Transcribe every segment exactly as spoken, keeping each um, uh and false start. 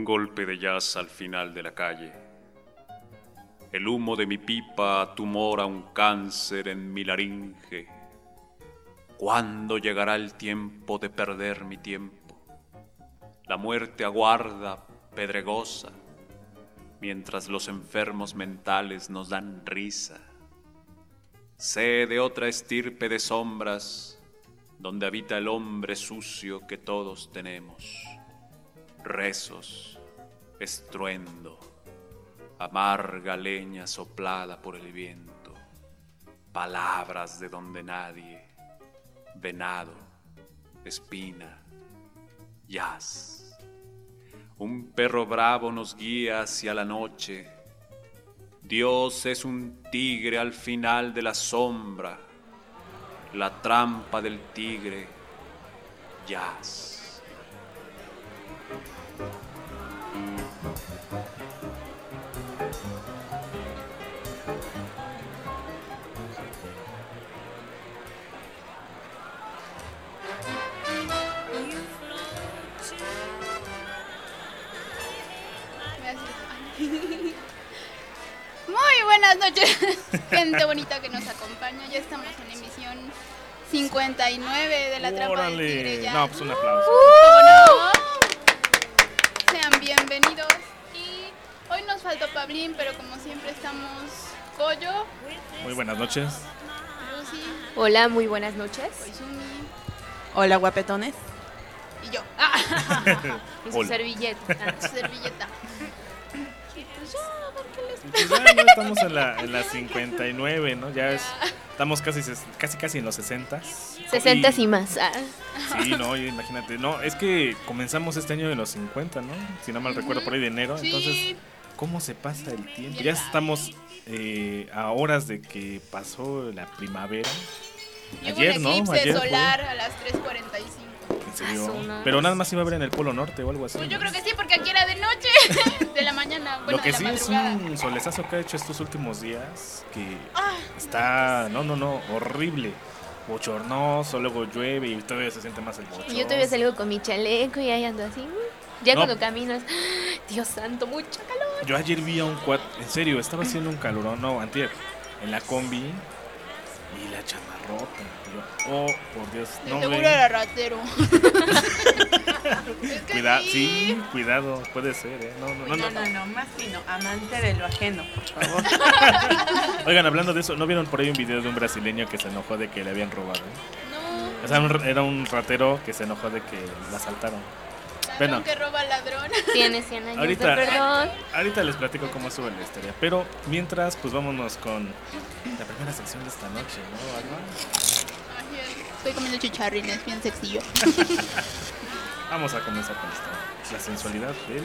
golpe de jazz al final de la calle. El humo de mi pipa tumora un cáncer en mi laringe. ¿Cuándo llegará el tiempo de perder mi tiempo? La muerte aguarda, pedregosa, mientras los enfermos mentales nos dan risa. Sé de otra estirpe de sombras, donde habita el hombre sucio que todos tenemos. Rezos, estruendo, amarga leña soplada por el viento, palabras de donde nadie, venado, espina, jazz. Un perro bravo nos guía hacia la noche. Dios es un tigre al final de la sombra, la trampa del tigre, jazz. Muy buenas noches, gente bonita que nos acompaña. Ya estamos en emisión cincuenta y nueve de la Trampa del Tigre. Ya. No, pues un aplauso. Uh, no? Sean bienvenidos. Y hoy nos faltó Pablín, pero como siempre estamos Coyo. Muy buenas noches. Lucy. Hola, muy buenas noches. Koizumi. Hola, guapetones. Y yo. Ah. Y su Hola. servilleta. Su servilleta. Y pues ya, a ver qué les Pues ya, no, estamos en la, en la cincuenta y nueve, ¿no? Ya es, estamos casi, ses- casi, casi en los sesentas. Sesentas y más. Ah. Sí, no, y imagínate. No, es que comenzamos este año en los cincuenta, ¿no? Si no mal recuerdo, por ahí de enero. Sí. Entonces, ¿cómo se pasa el tiempo? Bien Ya rápido. estamos eh, a horas de que pasó la primavera. Y hubo Ayer, un ¿no? eclipse Ayer fue. solar a las tres cuarenta y cinco. En serio. Ah, son Pero nada más iba a haber en el Polo Norte o algo así. Pues yo ¿no? creo que sí, porque aquí era de noche, de la mañana, bueno, Lo que de sí la es madrugada. un solezazo que ha hecho estos últimos días que Ah, está, no, no, no, horrible. Bochornoso, luego llueve y todavía se siente más el bochorno. Y yo todavía salgo con mi chaleco y ahí ando así. Ya No. cuando camino es, ¡ah! Dios santo, mucho calor. Yo ayer vi a un cuat, en serio, estaba haciendo un calorón, no, antier, en la combi y la chamarrota. Y yo, oh, por Dios, de no seguro ve. era ratero. Es que Cuida- sí. sí, cuidado, puede ser, ¿eh? No, no, no, No, no. no, no, más fino, amante de lo ajeno, por favor. Oigan, hablando de eso, ¿no vieron por ahí un video de un brasileño que se enojó de que le habían robado? No, O sea, un- era un ratero que se enojó de que la asaltaron. ladrón Bueno. que roba ladrón. Tiene cien años Ahorita- de perdón. Ahorita les platico cómo sube la historia, pero mientras, pues vámonos con la primera sección de esta noche, ¿no, Alma? Ay, estoy comiendo chicharrines, bien sexillo. Vamos a comenzar con esto. La sensualidad del...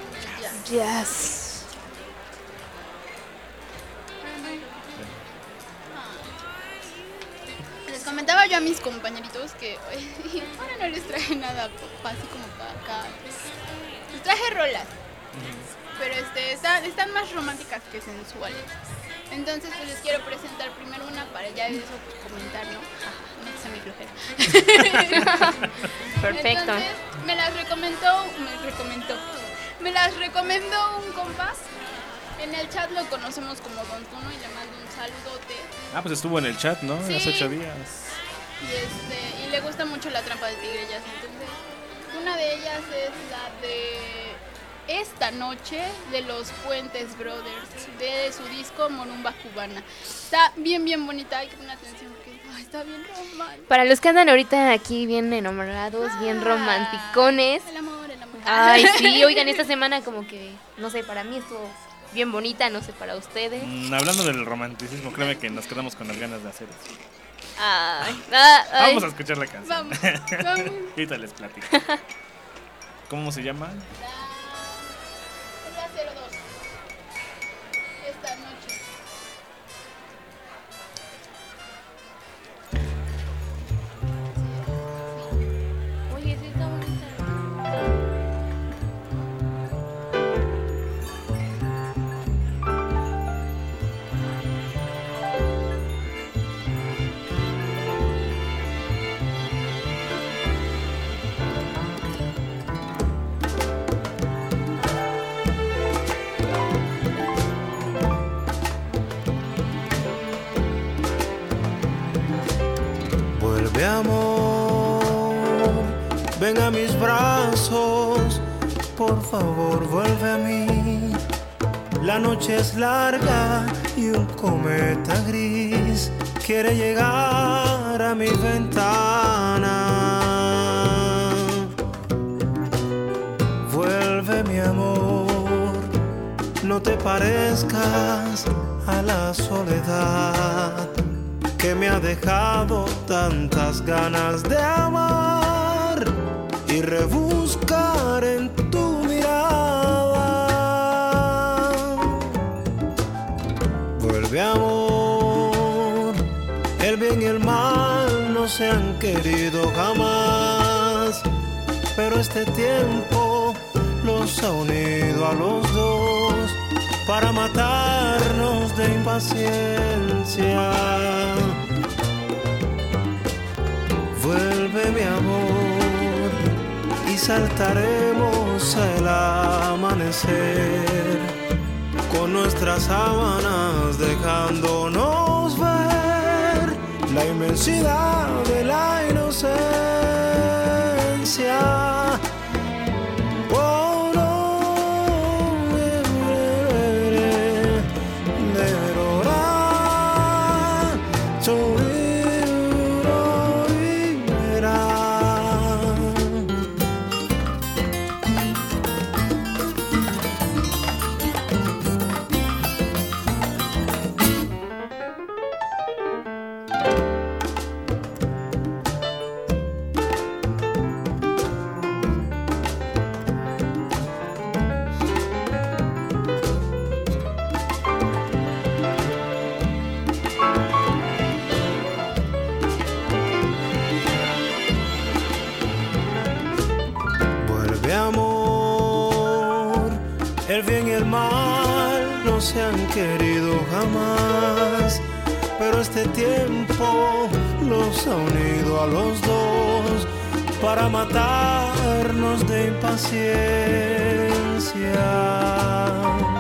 Yes. Les comentaba yo a mis compañeritos que hoy- ahora no les traje nada pa- así como para acá. Les traje rolas, pero este, están, están más románticas que sensuales. Entonces pues les quiero presentar primero una para ya de eso pues, comentar, ¿no? Ah, no sé mi flojera. Perfecto. Entonces me las recomendó, me recomendó, me las recomendó un compa. En el chat lo conocemos como Don Tuno y le mando un saludote. Ah, pues estuvo en el chat, ¿no? Sí. Hace ocho días. Y, este, y le gusta mucho la trampa del tigre jazz. Entonces, una de ellas es la de Esta Noche de los Puentes Brothers, de su disco Morumba Cubana. Está bien, bien bonita. Hay que poner atención porque ay, está bien romántica. Para los que andan ahorita aquí bien enamorados, bien Ah, romanticones. El amor, el amor. Ay, sí, oigan, esta semana como que, no sé, para mí estuvo bien bonita, no sé, para ustedes. Mm, hablando del romanticismo, créeme que nos quedamos con las ganas de hacer eso. Ay, ah, ay. Vamos a escuchar la canción. Vamos, vamos. Ahorita les platico. ¿Cómo se llama? Es la cero dos. Esta noche. Oye, sí está bonita. Esta ven a mis brazos, por favor vuelve a mí. La noche es larga y un cometa gris quiere llegar a mi ventana. Vuelve, mi amor, no te parezcas a la soledad que me ha dejado tantas ganas de amar y rebuscar en tu mirada. Vuelve, amor, el bien y el mal no se han querido jamás, pero este tiempo los ha unido a los dos para matarnos de impaciencia. Vuelve, mi amor, y saltaremos al amanecer con nuestras sábanas dejándonos ver la inmensidad de la inocencia. Oh, no. El bien y el mal no se han querido jamás, pero este tiempo los ha unido a los dos para matarnos de impaciencia.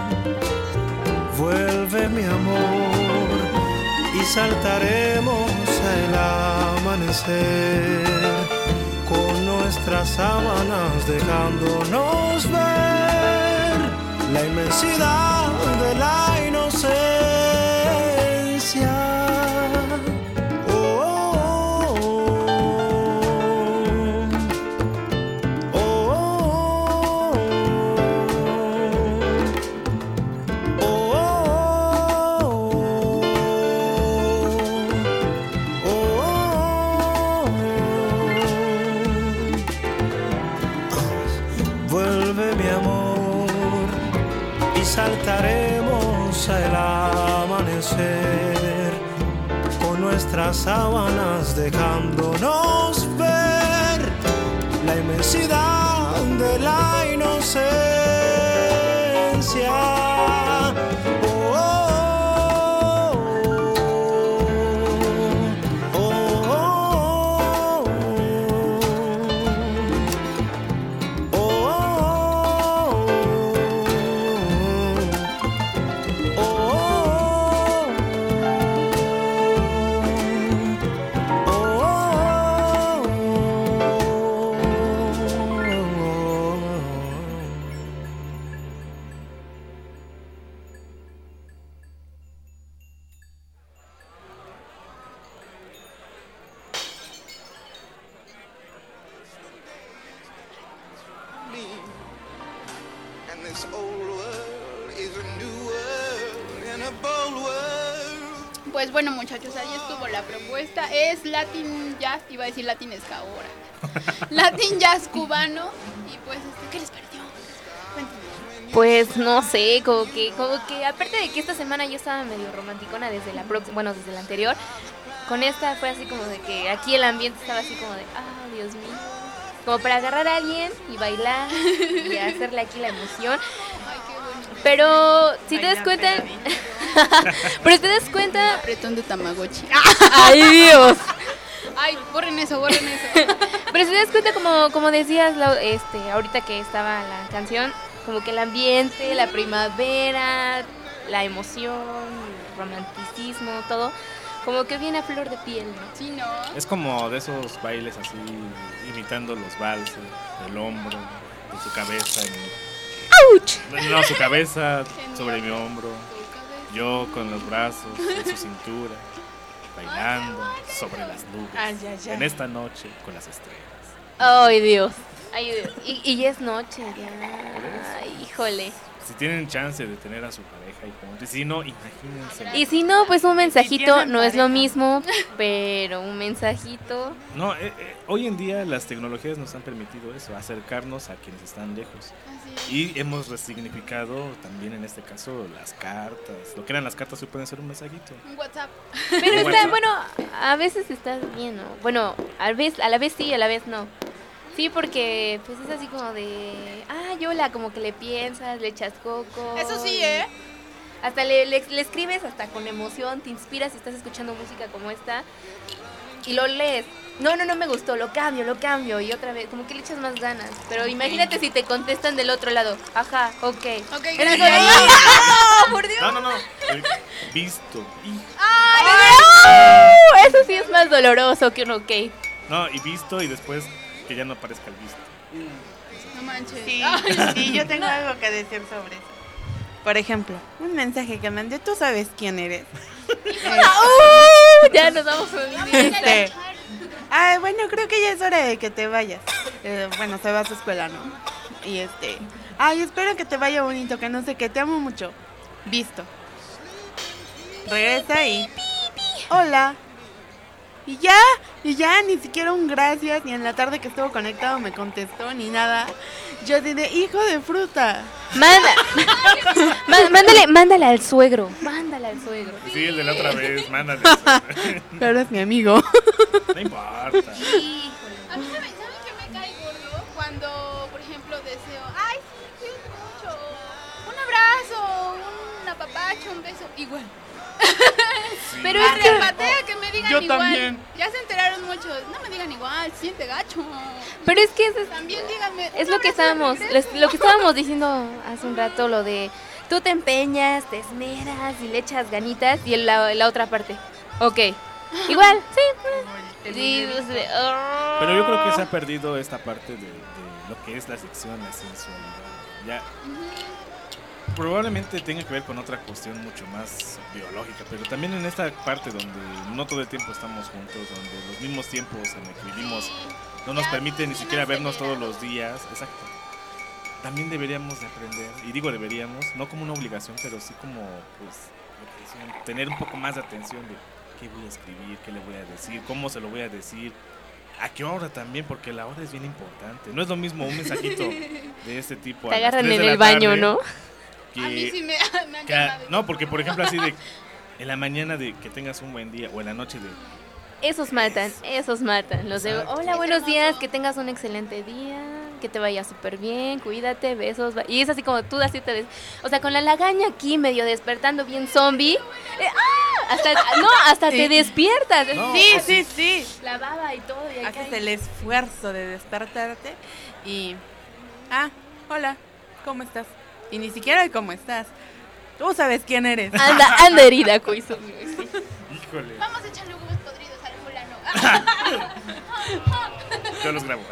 Vuelve, mi amor, y saltaremos al amanecer con nuestras sábanas dejándonos ver la inmensidad de la inocencia. Oh, oh, oh, oh, oh, oh, oh. Vuelve, mi amor, y saltaremos al amanecer con nuestras sábanas dejándonos ver la inmensidad de la inocencia. Pues bueno, muchachos, ahí estuvo la propuesta. Es Latin Jazz, iba a decir Latin Ska ahora. Latin Jazz cubano. Y pues, ¿qué les pareció? Cuéntenme. Pues no sé, como que, como que aparte de que esta semana yo estaba medio romanticona desde la próxima, bueno, desde la anterior, con esta fue así como de que aquí el ambiente estaba así como de, ah, Dios mío, como para agarrar a alguien y bailar y hacerle aquí la emoción. Ay, qué bonito. Pero si te das cuenta, pero si te das cuenta, Apretón de Tamagotchi. ay Dios. Ay, borren eso, borren eso. Pero si te das cuenta, como, como decías, la- este, ahorita que estaba la canción, como que el ambiente, la primavera, la emoción, el romanticismo, todo, como que viene a flor de piel, ¿no? Sí, ¿no? Es como de esos bailes así, imitando los valses, el hombro, en su cabeza. En... ¡Auch! No, su cabeza Genial. sobre mi hombro, yo con los brazos en su cintura, bailando sobre las nubes, Ay, ay, ay. en esta noche con las estrellas. Ay, Dios. Ay, Dios. Y, y ya es noche, ya. Ay, híjole. Si tienen chance de tener a su pareja y juntos, y si no, imagínense. Y si no, pues un mensajito tienen no es lo pareja. mismo, pero un mensajito. No, eh, eh, hoy en día las tecnologías nos han permitido eso, acercarnos a quienes están lejos. Así es. Y hemos resignificado también en este caso las cartas. Lo que eran las cartas hoy pueden ser un mensajito. Un WhatsApp. Pero ¿Un está, WhatsApp? bueno, a veces está bien, ¿no? Bueno, a, vez, a la vez sí, a la vez no. Sí, porque pues es así como de, ah, Yola, como que le piensas, le echas coco. Eso sí, ¿eh? Hasta le, le, le escribes hasta con emoción, te inspiras si estás escuchando música como esta y lo lees. No, no, no me gustó, lo cambio, lo cambio y otra vez, como que le echas más ganas. Pero imagínate si te contestan del otro lado, ajá, ok. Ok, Eres gracias. como, ¡ah, por Dios! No, no, no. eh, Visto. Y, ¡Ay, no! Eso sí es más doloroso que un ok. no, y visto y después que ya no aparezca el visto. No manches. Sí, Ay, sí, yo tengo algo que decir sobre eso. Por ejemplo, un mensaje que mandé, tú sabes quién eres. ¡Uh! Ya nos vamos a unir. Este, ah, bueno, creo que ya es hora de que te vayas. Eh, bueno, se va a su escuela, ¿no? Y este, ay, espero que te vaya bonito, que no sé qué, te amo mucho. Visto. Regresa y, hola. Y ya, y ya, ni siquiera un gracias, ni en la tarde que estuvo conectado me contestó, ni nada. Yo así de, hijo de fruta. Manda, má- mándale, mándale al suegro, mándale al suegro. Sí, el de la otra vez, mándale. Pero es mi amigo. No importa. Híjole. A mí, ¿saben saben qué me cae gordo? Cuando, por ejemplo, deseo, ay, sí, cuídate mucho. Un abrazo, un apapacho, un beso. Igual. Pero Me es que, repatea que me digan yo igual. también. Ya se enteraron muchos. No me digan igual, siente gacho. pero es que eso es, También díganme. es un lo que abrazo de estábamos, regreso. les- lo que estábamos diciendo hace un rato, lo de tú te empeñas, te esmeras y le echas ganitas y en la, la otra parte, ok, igual, sí, pues, sí, pues, de- oh. Pero yo creo que se ha perdido esta parte de, de lo que es la sección, la sensualidad. Ya. Probablemente tenga que ver con otra cuestión mucho más biológica, pero también en esta parte donde no todo el tiempo estamos juntos, donde los mismos tiempos en los que vivimos no nos Ya, permite ni sí, siquiera más vernos todos acelerados. los días, exacto. También deberíamos de aprender, y digo deberíamos, no como una obligación, pero sí como, pues, lo que decían, tener un poco más de atención de qué voy a escribir, qué le voy a decir, cómo se lo voy a decir, a qué hora también, porque la hora es bien importante. No es lo mismo un mensajito de este tipo Te a las agarran tres en de la el baño, tarde ¿no? que- A mí sí me, me han que a- llamado. no, porque por ejemplo así de en la mañana de que tengas un buen día o en la noche de Esos matan, esos matan. Los de, Exacto. hola, buenos días, que tengas un excelente día, que te vaya súper bien, cuídate, besos. ba-". Y es así como tú así te des... O sea, con la lagaña aquí medio despertando bien zombie. eh, ¡ah! Hasta, no, hasta Sí. te despiertas. No, Sí, así- sí, sí. La baba y todo. Y acá Haces el esfuerzo de despertarte y... Ah, hola, ¿cómo estás? Y ni siquiera el cómo estás. Tú sabes quién eres. Anda, anda herida, coiso. híjole, Vamos a echarle huevos podridos al fulano. yo los grabo.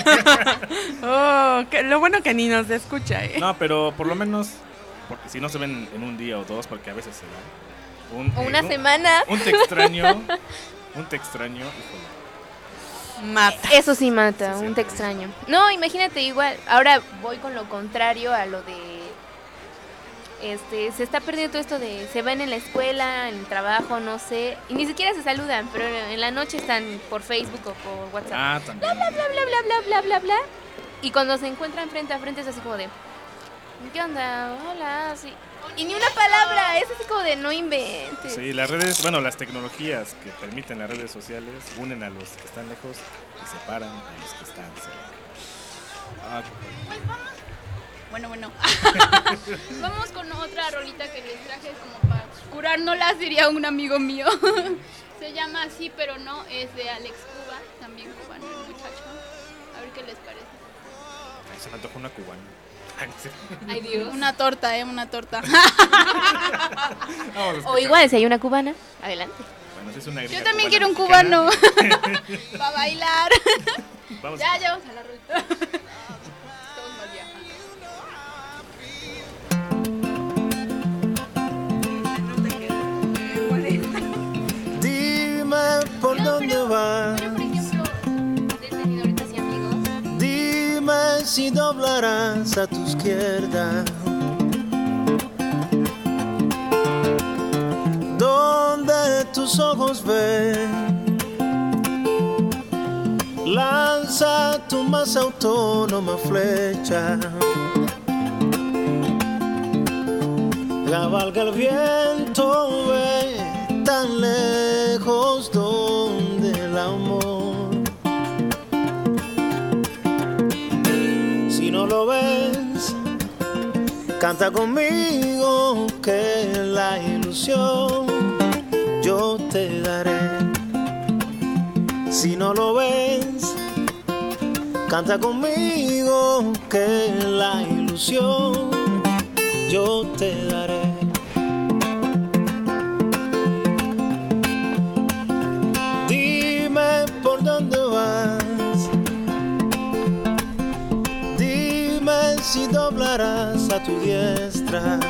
Oh, que- lo bueno que ni nos escucha, ¿eh? No, pero por lo menos porque si no se ven en un día o dos, porque a veces se dan. Un, O eh, una un- semana. Un te extraño, un te extraño, híjole. Mata. Eso sí mata, Sí, sí, un te sí. extraño. No, imagínate igual. Ahora voy con lo contrario a lo de... Este, se está perdiendo todo esto de se ven en la escuela, en el trabajo, no sé, y ni siquiera se saludan, pero en la noche están por Facebook o por WhatsApp. Ah, también. Bla, bla, bla, bla, bla, bla, bla. Y cuando se encuentran frente a frente es así como de, ¿qué onda? Hola, sí. Y ni una palabra, es así como de no inventes. Sí, las redes, bueno, las tecnologías que permiten las redes sociales unen a los que están lejos y separan a los que están cerca. Ah, Pues vamos. Bueno, bueno. Vamos con otra rolita que les traje como para curárnoslas, diría un amigo mío. Se llama Así pero no, es de Alex Cuba, también cubano el muchacho. A ver qué les parece. ay, se me antojó una cubana. Ay, sí. Ay, Dios. Una torta, eh, una torta. Vamos a O escuchar. igual, si hay una cubana, adelante. Bueno, si es una gringa Yo también cubana quiero un mexicana. cubano para bailar. Vamos. Ya, ya vamos a la ruta. Estamos mal viajando. Dime por No, dónde pero, vas. pero por ejemplo, de señoritas y amigos, Dime si doblarás a tu izquierda. Donde tus ojos ven, lanza tu más autónoma flecha. Cabalga el viento, ve tan lejos donde el amor. Si no lo ves, canta conmigo que la ilusión yo te daré. Si no lo ves, canta conmigo que la ilusión yo te daré. Dime por dónde vas. Dime si doblarás a tu diestra.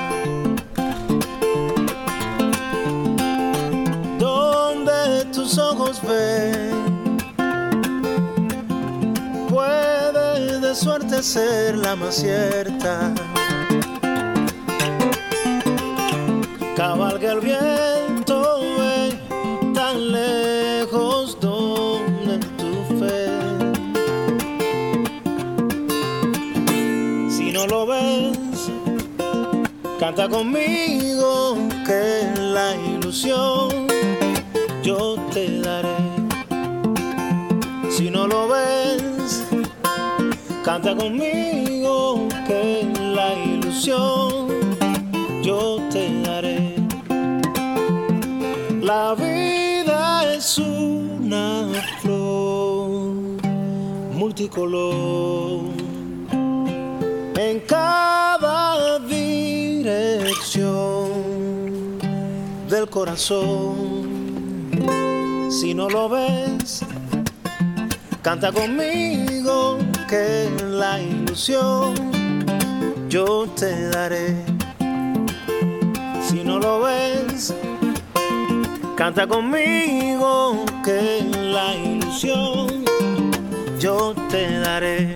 Donde tus ojos ven, puede de suerte ser la más cierta. Cabalga el viento, ve tan lejos donde tu fe. Si no lo ves, canta conmigo que la ilusión yo te daré. Si no lo ves, canta conmigo que la ilusión yo te daré. La vida es una flor multicolor en cada dirección del corazón. Si no lo ves, canta conmigo que la ilusión yo te daré. Si no lo ves, canta conmigo que la ilusión yo te daré.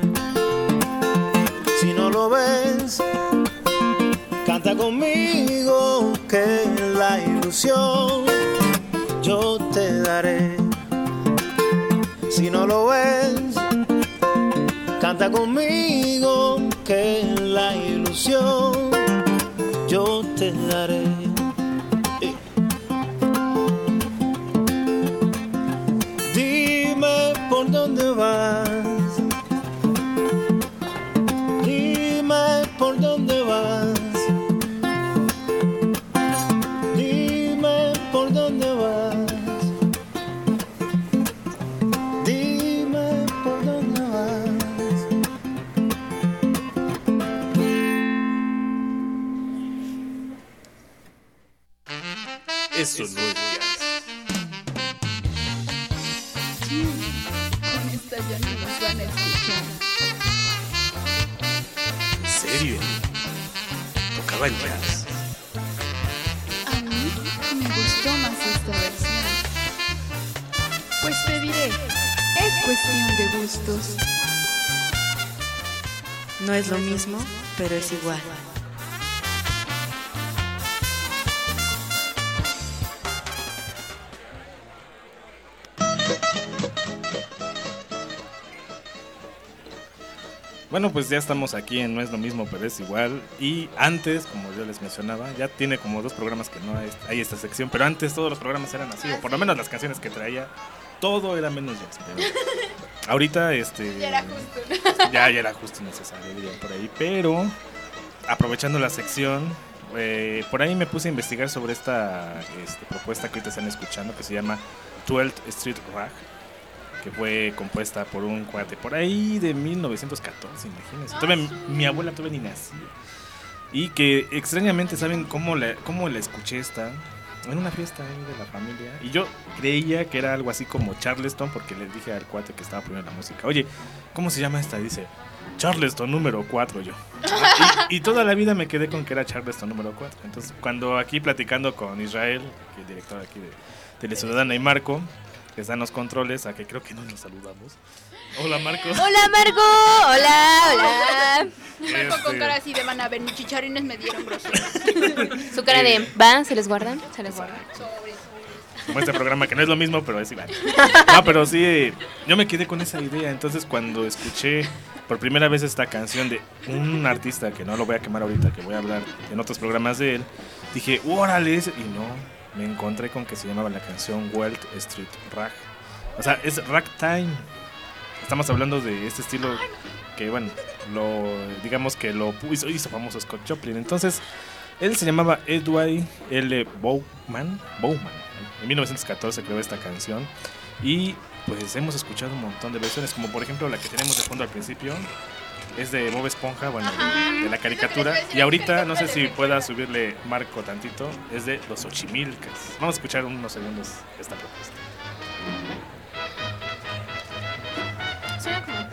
Si no lo ves, canta conmigo que la ilusión yo te daré. Si no lo ves, canta conmigo que la ilusión yo te daré. Eh. Dime por dónde vas. Dime por dónde vas. Dime por dónde vas. Dime por dónde vas. Eso no es jazz. Con esta ya no nos van a escuchar. ¿En serio? Tocaba el jazz. A mí me gustó más esta versión. Pues te diré, es cuestión de gustos. No es lo mismo, pero es igual. Bueno, pues ya estamos aquí en No es lo mismo, pero es igual. Y antes, como yo les mencionaba, ya tiene como dos programas que no hay, hay esta sección, pero antes todos los programas eran así, o por lo menos las canciones que traía, todo era menos jazz. Pero ahorita, este... Ya era justo, ¿no? Ya, ya era justo y necesario, dirían por ahí. Pero, aprovechando la sección, eh, por ahí me puse a investigar sobre esta este, propuesta que ahorita están escuchando, que se llama twelfth Street Rag, que fue compuesta por un cuate por ahí de mil novecientos catorce, imagínense. Todavía, mi abuela todavía ni nacía. Y que extrañamente, ¿saben cómo la, cómo la escuché esta? en una fiesta ahí de la familia. Y yo creía que era algo así como Charleston, porque le dije al cuate que estaba poniendo la música, oye, ¿cómo se llama esta? Y dice, Charleston número cuatro, yo. Y, y toda la vida me quedé con que era Charleston número cuatro. Entonces, cuando aquí platicando con Israel, que es director aquí de Teleciudadana, y Marco, que están los controles, a que creo que no nos saludamos. Hola, Marco. Hola, Marco. Hola, hola. Marco Este- con cara así de van a ver, mis chicharines me dieron groseros. Su cara de, ¿va? ¿Se les guardan? Se les guardan. Sobres. Como este programa, que no es lo mismo, pero es igual. No, pero sí, yo me quedé con esa idea. Entonces, cuando escuché por primera vez esta canción de un artista, que no lo voy a quemar ahorita, que voy a hablar en otros programas de él, dije, órale, ese- y no, me encontré con que se llamaba la canción Wall Street Rag. O sea, es ragtime. Estamos hablando de este estilo que, bueno, lo digamos que lo hizo, hizo famoso Scott Joplin. Entonces, él se llamaba Edward L. Bowman, Bowman. En mil novecientos catorce creó esta canción y pues hemos escuchado un montón de versiones, como por ejemplo la que tenemos de fondo al principio, es de Bob Esponja, bueno, de, de la caricatura. Y ahorita, no sé si pueda subirle Marco tantito, es de los Ochimilcas. Vamos a escuchar unos segundos esta propuesta. Suena como...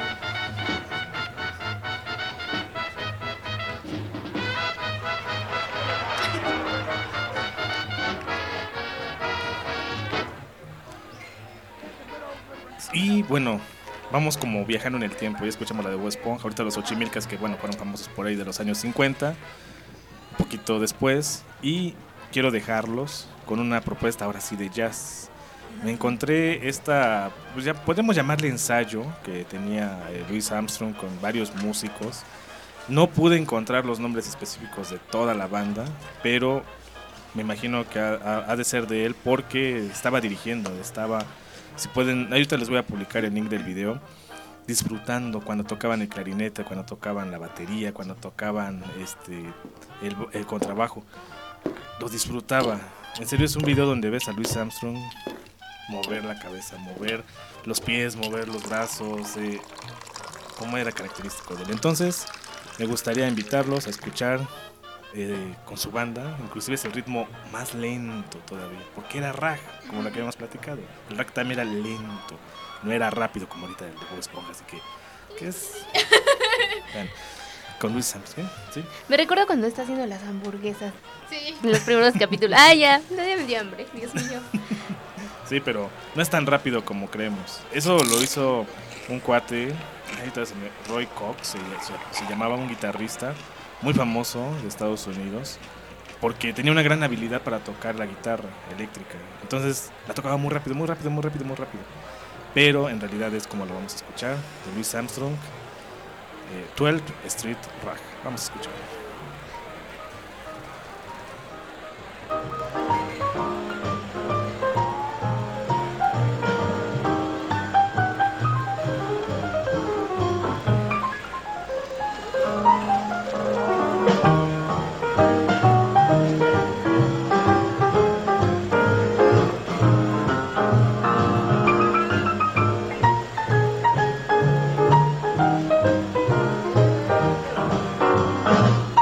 Y bueno, vamos como viajando en el tiempo. Ya escuchamos la de Bob Esponja, ahorita los Ochimilcas, que bueno, fueron famosos por ahí de los años cincuenta, un poquito después. Y quiero dejarlos con una propuesta ahora sí de jazz. Me encontré esta, pues ya podemos llamarle ensayo, que tenía eh, Louis Armstrong con varios músicos. No pude encontrar los nombres específicos de toda la banda, pero me imagino que ha, ha- ha de ser de él porque estaba dirigiendo, estaba, si pueden, ahorita les voy a publicar el link del video, disfrutando cuando tocaban el clarinete, cuando tocaban la batería, cuando tocaban este el, el contrabajo. Los disfrutaba. En serio, es un video donde ves a Louis Armstrong mover la cabeza, mover los pies, mover los brazos, eh, como era característico de él. Entonces, me gustaría invitarlos a escuchar eh, con su banda, inclusive es el ritmo más lento todavía, porque era rag, como lo que habíamos platicado. El rag también era lento, no era rápido como ahorita el de Bob Esponja, así que, ¿qué es? Bueno, con Louis Armstrong, ¿sí? Me recuerdo cuando está haciendo las hamburguesas Sí. en los primeros capítulos. Ah, ya, nadie me dio hambre, Dios mío. Sí, pero no es tan rápido como creemos. Eso lo hizo un cuate, ahorita se me- Roy Cox, se, se- se llamaba, un guitarrista muy famoso de Estados Unidos, porque tenía una gran habilidad para tocar la guitarra eléctrica. Entonces la tocaba muy rápido, muy rápido, muy rápido, muy rápido. Pero en realidad es como lo vamos a escuchar, de Louis Armstrong, eh, twelfth Street Rag. Vamos a escuchar. Thank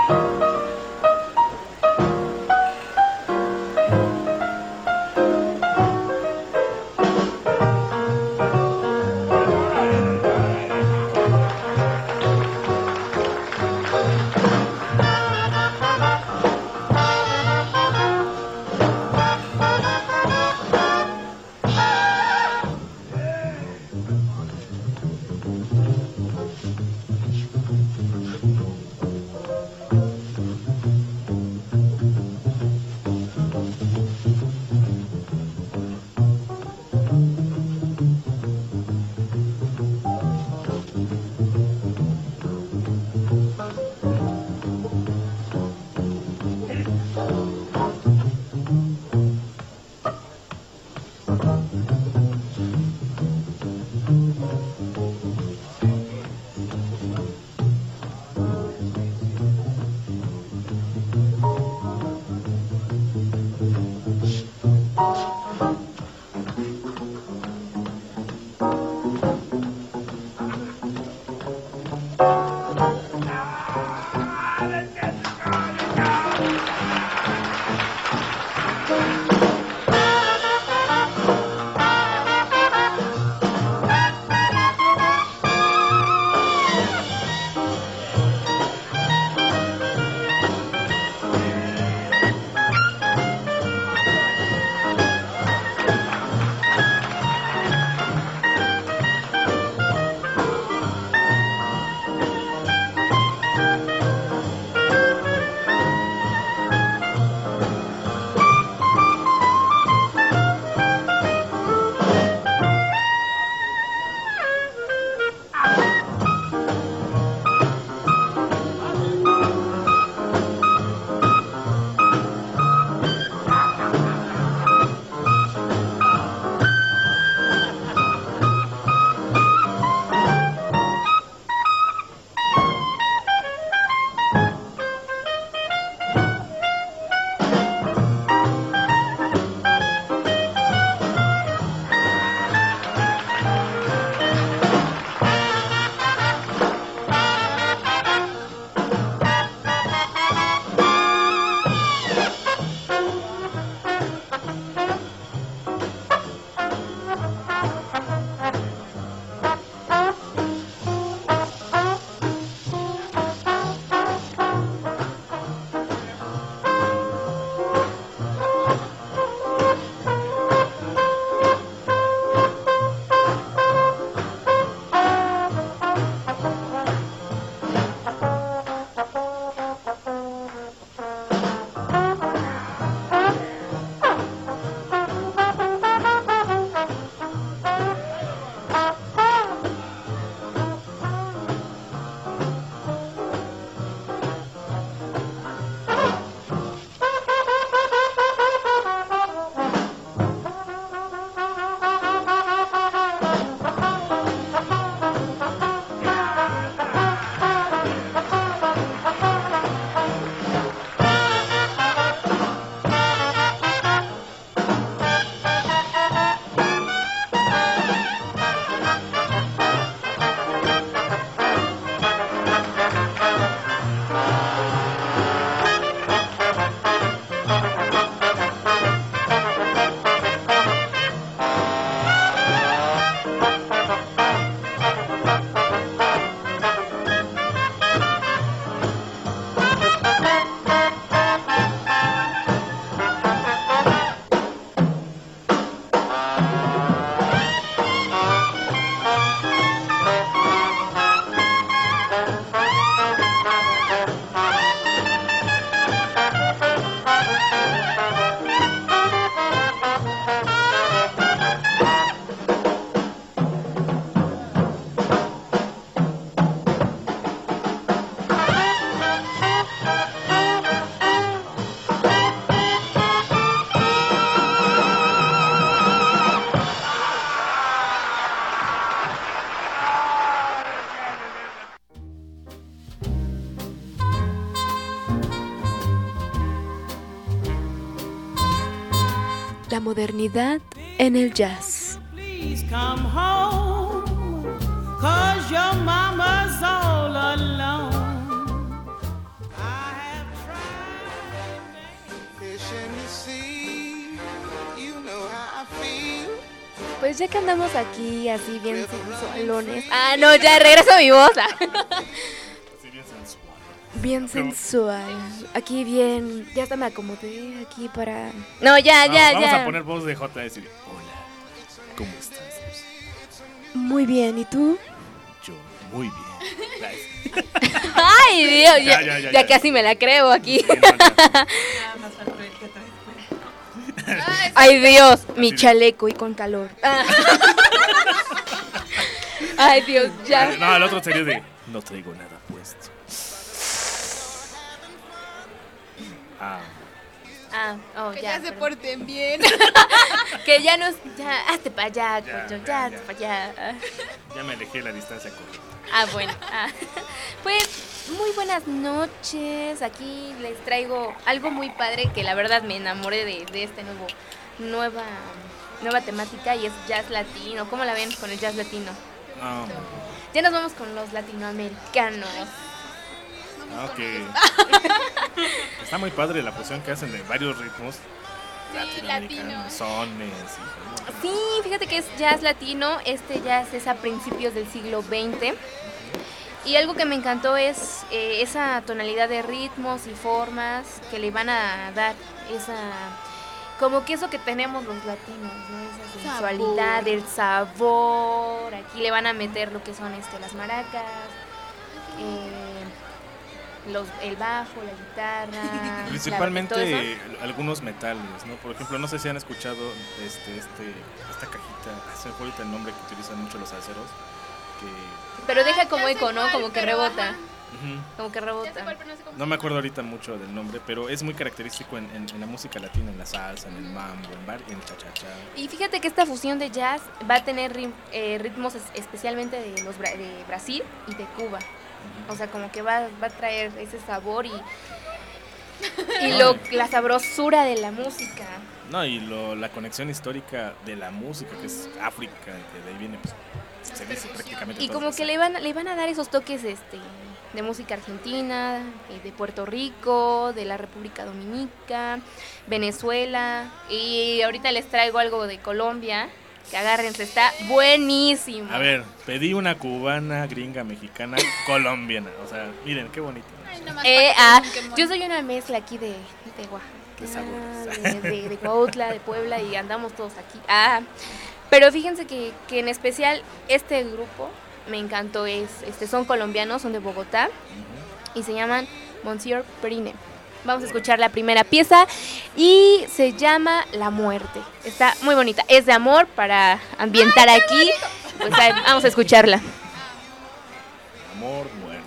la modernidad en el jazz. Please come home, 'cause your mama's all alone. I have tried fish in the sea, you know how I feel. Pues ya que andamos aquí así bien sensualones. Ah, no, ya regreso a mi voz. Sí, bien sensual. Bien sensual. Aquí bien. Ya hasta me acomodé aquí para. No, ya, No, ya, vamos ya. a poner voz de J S. Hola, ¿cómo estás? Muy bien, ¿y tú? Yo, muy bien. Ay, Dios, ya, Ya, ya, ya, ya ya. casi me la creo aquí. Sí, no, ya. Nada más faltó el que traes fuera. Ay, Dios, mi chaleco y con calor. Ah. Ay, Dios, ya. No, el otro sería de no traigo nada puesto. Ah, Ah, oh, Que ya. ya se perdón. porten bien. Que ya nos. Ya, hazte para allá, Ya, coño, ya, ya, hazte ya. para allá. ya me alejé de la distancia correcta. Ah, bueno. Ah. Pues muy buenas noches. Aquí les traigo algo muy padre que la verdad me enamoré de, de este nuevo nueva nueva temática y es jazz latino. ¿Cómo la ven con el jazz latino? Ah, Ya nos vamos con los latinoamericanos. ok. Está muy padre la fusión que hacen de varios ritmos latinoamericanos, sones. y- Sí, fíjate que es jazz latino. Este jazz es a principios del siglo veinte. Y algo que me encantó es eh, esa tonalidad de ritmos y formas que le van a dar esa, como que eso que tenemos los latinos, ¿no? Esa sensualidad, Sabor. el sabor. Aquí le van a meter lo que son este, las maracas, eh, los, el bajo, la guitarra. Principalmente la- todo eso. eh, algunos metales, ¿no? Por ejemplo, no sé si han escuchado este, este, esta cajita, se me fue ahorita el nombre que utilizan mucho los aceros, que Pero deja Ah, como ya sé eco, ¿no? cuál, Como que pero rebota. ajá. ujú, Como que Ya sé rebota. cuál, pero no sé cómo no se me acuerdo ahorita mucho del nombre, pero es muy característico en, en- en la música latina, en la salsa, en el mambo, en, bar, en cha-cha-cha. Y fíjate que esta fusión de jazz va a tener rim- eh, ritmos es- especialmente de los bra- de Brasil y de Cuba. O sea, como que va, va a traer ese sabor y, y lo, la sabrosura de la música. No, y lo, la conexión histórica de la música, que es África, que de ahí viene, pues, se dice prácticamente Y todo como eso. que le van, le van a dar esos toques este, de música argentina, eh, de Puerto Rico, de la República Dominica, Venezuela. Y ahorita les traigo algo de Colombia, que agárrense, está buenísimo. A ver, pedí una cubana, gringa, mexicana, colombiana. O sea, miren, qué bonito. Ay, nomás Eh, para ah, que Pokémon. yo soy una mezcla aquí de, de Oaxaca, De sabores. de, de, de Cuautla, de Puebla y andamos todos aquí. Ah, pero fíjense que, que en especial este grupo me encantó, es, este, son colombianos, son de Bogotá y se llaman Monsieur Perine. Vamos a escuchar la primera pieza y se llama La Muerte. Está muy bonita, es de amor para ambientar aquí. Pues ahí, vamos a escucharla. Amor, muerte.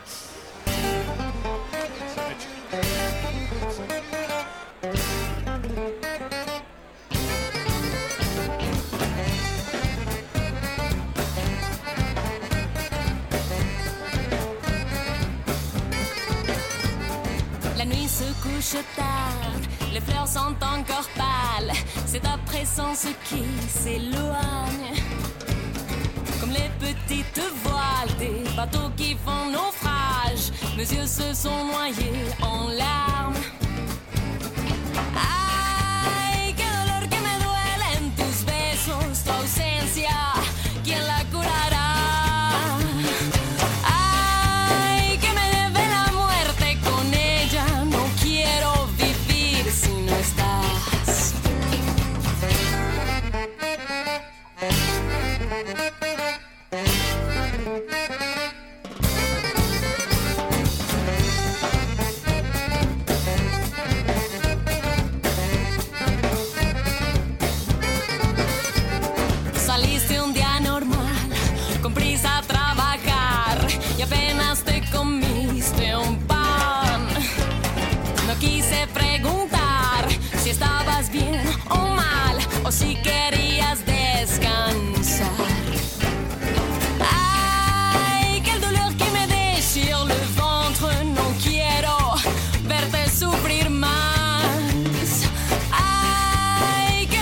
La nuit se couche tard, les fleurs sont encore pâles, c'est oppressant ce qui s'éloigne. Comme les petites voiles des bateaux qui font naufrage, mes yeux se sont noyés en larmes. Ay, qué dolor que me duelen tus besos, tu ausencia, ¿quién la curará? Ay, que me debe la muerte, con ella no quiero vivir si no estás. Saliste un día normal, con prisa a trabajar y apenas te comiste un pan. No quise preguntar si estabas bien o mal o si querías descansar. Ay, quel dolor que me déchire le ventre, no quiero verte sufrir más. Ay,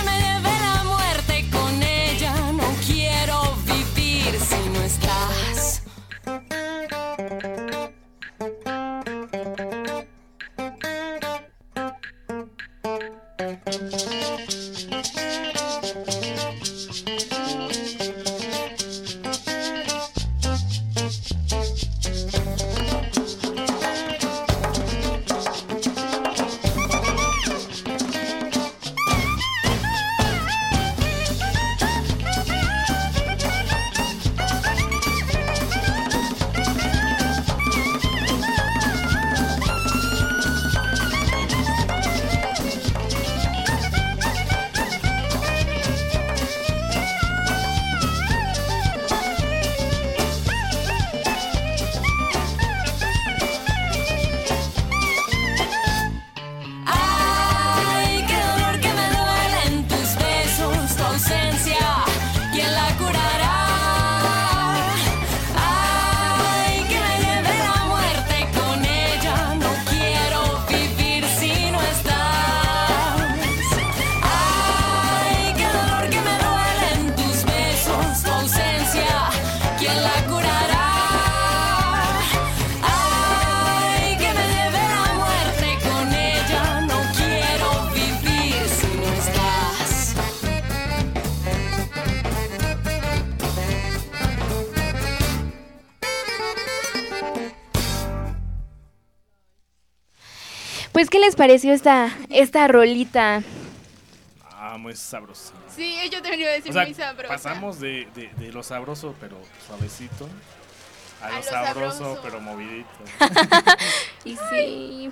Pues, ¿qué les pareció esta, esta rolita? Ah, muy sabroso. Sí, yo también iba a decir O sea, muy sabrosa. pasamos de, de, de lo sabroso pero suavecito a, A lo, lo sabroso, sabroso. pero movidito. Y sí.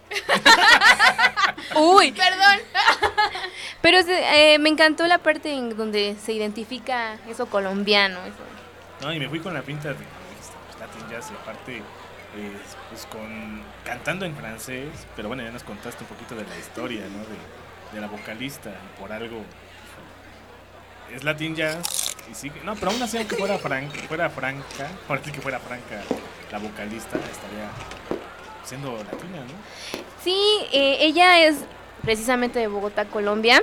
Uy, Perdón. pero se- eh, me encantó la parte en donde se identifica eso colombiano. Eso. No, y me fui con la pinta de pues, Latin Jazz y aparte eh, pues con cantando en francés, pero bueno, ya nos contaste un poquito de la historia, ¿no? De, de la vocalista y por algo es Latin Jazz y sí, no, pero aún así aunque fuera franca, fuera franca, ahora sí que fuera franca la vocalista estaría siendo latina, ¿no? Sí, eh, ella es precisamente de Bogotá, Colombia.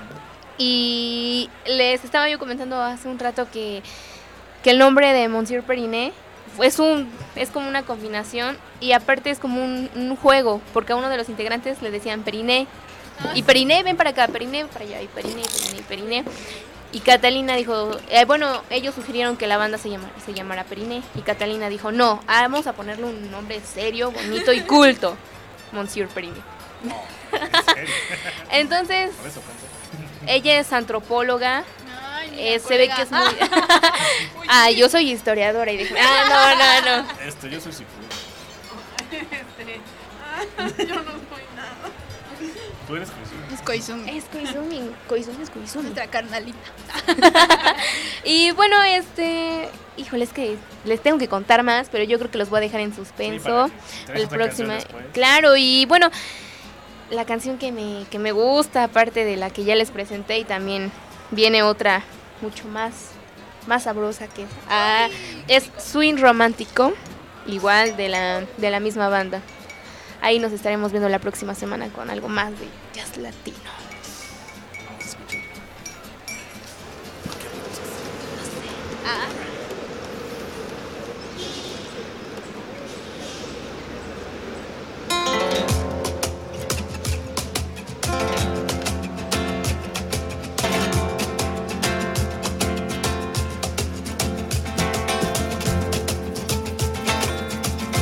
Y les estaba yo comentando hace un rato que, que el nombre de Monsieur Periné es, un, es como una combinación y aparte es como un, un juego, porque a uno de los integrantes le decían Periné. Y Periné, ven para acá, Periné, para allá, y Periné, Periné, Periné. Y Catalina dijo, eh, bueno, ellos sugirieron que la banda se llamara, se llamara Periné. Y Catalina dijo, no, vamos a ponerle un nombre serio, bonito y culto. Monsieur Periné. ¿En serio? Entonces, Por eso canto. ella es antropóloga. Ay, mira, Eh, se ve colega. que es muy... ah, yo soy historiadora y dije, ah, no, no, no. Esto, yo soy psicólogo. Este, ah, yo no soy nada. Tú eres Jesús. Es Koizumi, Es Koizumi, Koizumi es Koizumi. nuestra carnalita. Y bueno, este, híjole, es que les tengo que contar más, pero yo creo que los voy a dejar en Sí, suspenso. para que traes el otra próximo, canción después. claro, y bueno, la canción que me, que me gusta, aparte de la que ya les presenté, y también viene otra mucho más, más sabrosa que esa. Ah, es Swing Romántico, igual de la, de la misma banda. Ahí nos estaremos viendo la próxima semana con algo más de jazz latino. Vamos a escuchar. Ah,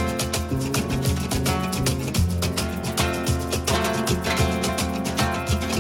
Thank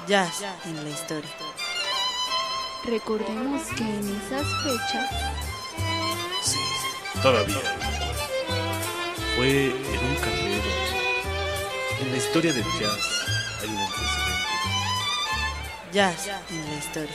Jazz en la historia. Recordemos que en esas fechas Sí, todavía. Fue en un café donde en la historia del jazz hay un antecedente. Jazz en la historia.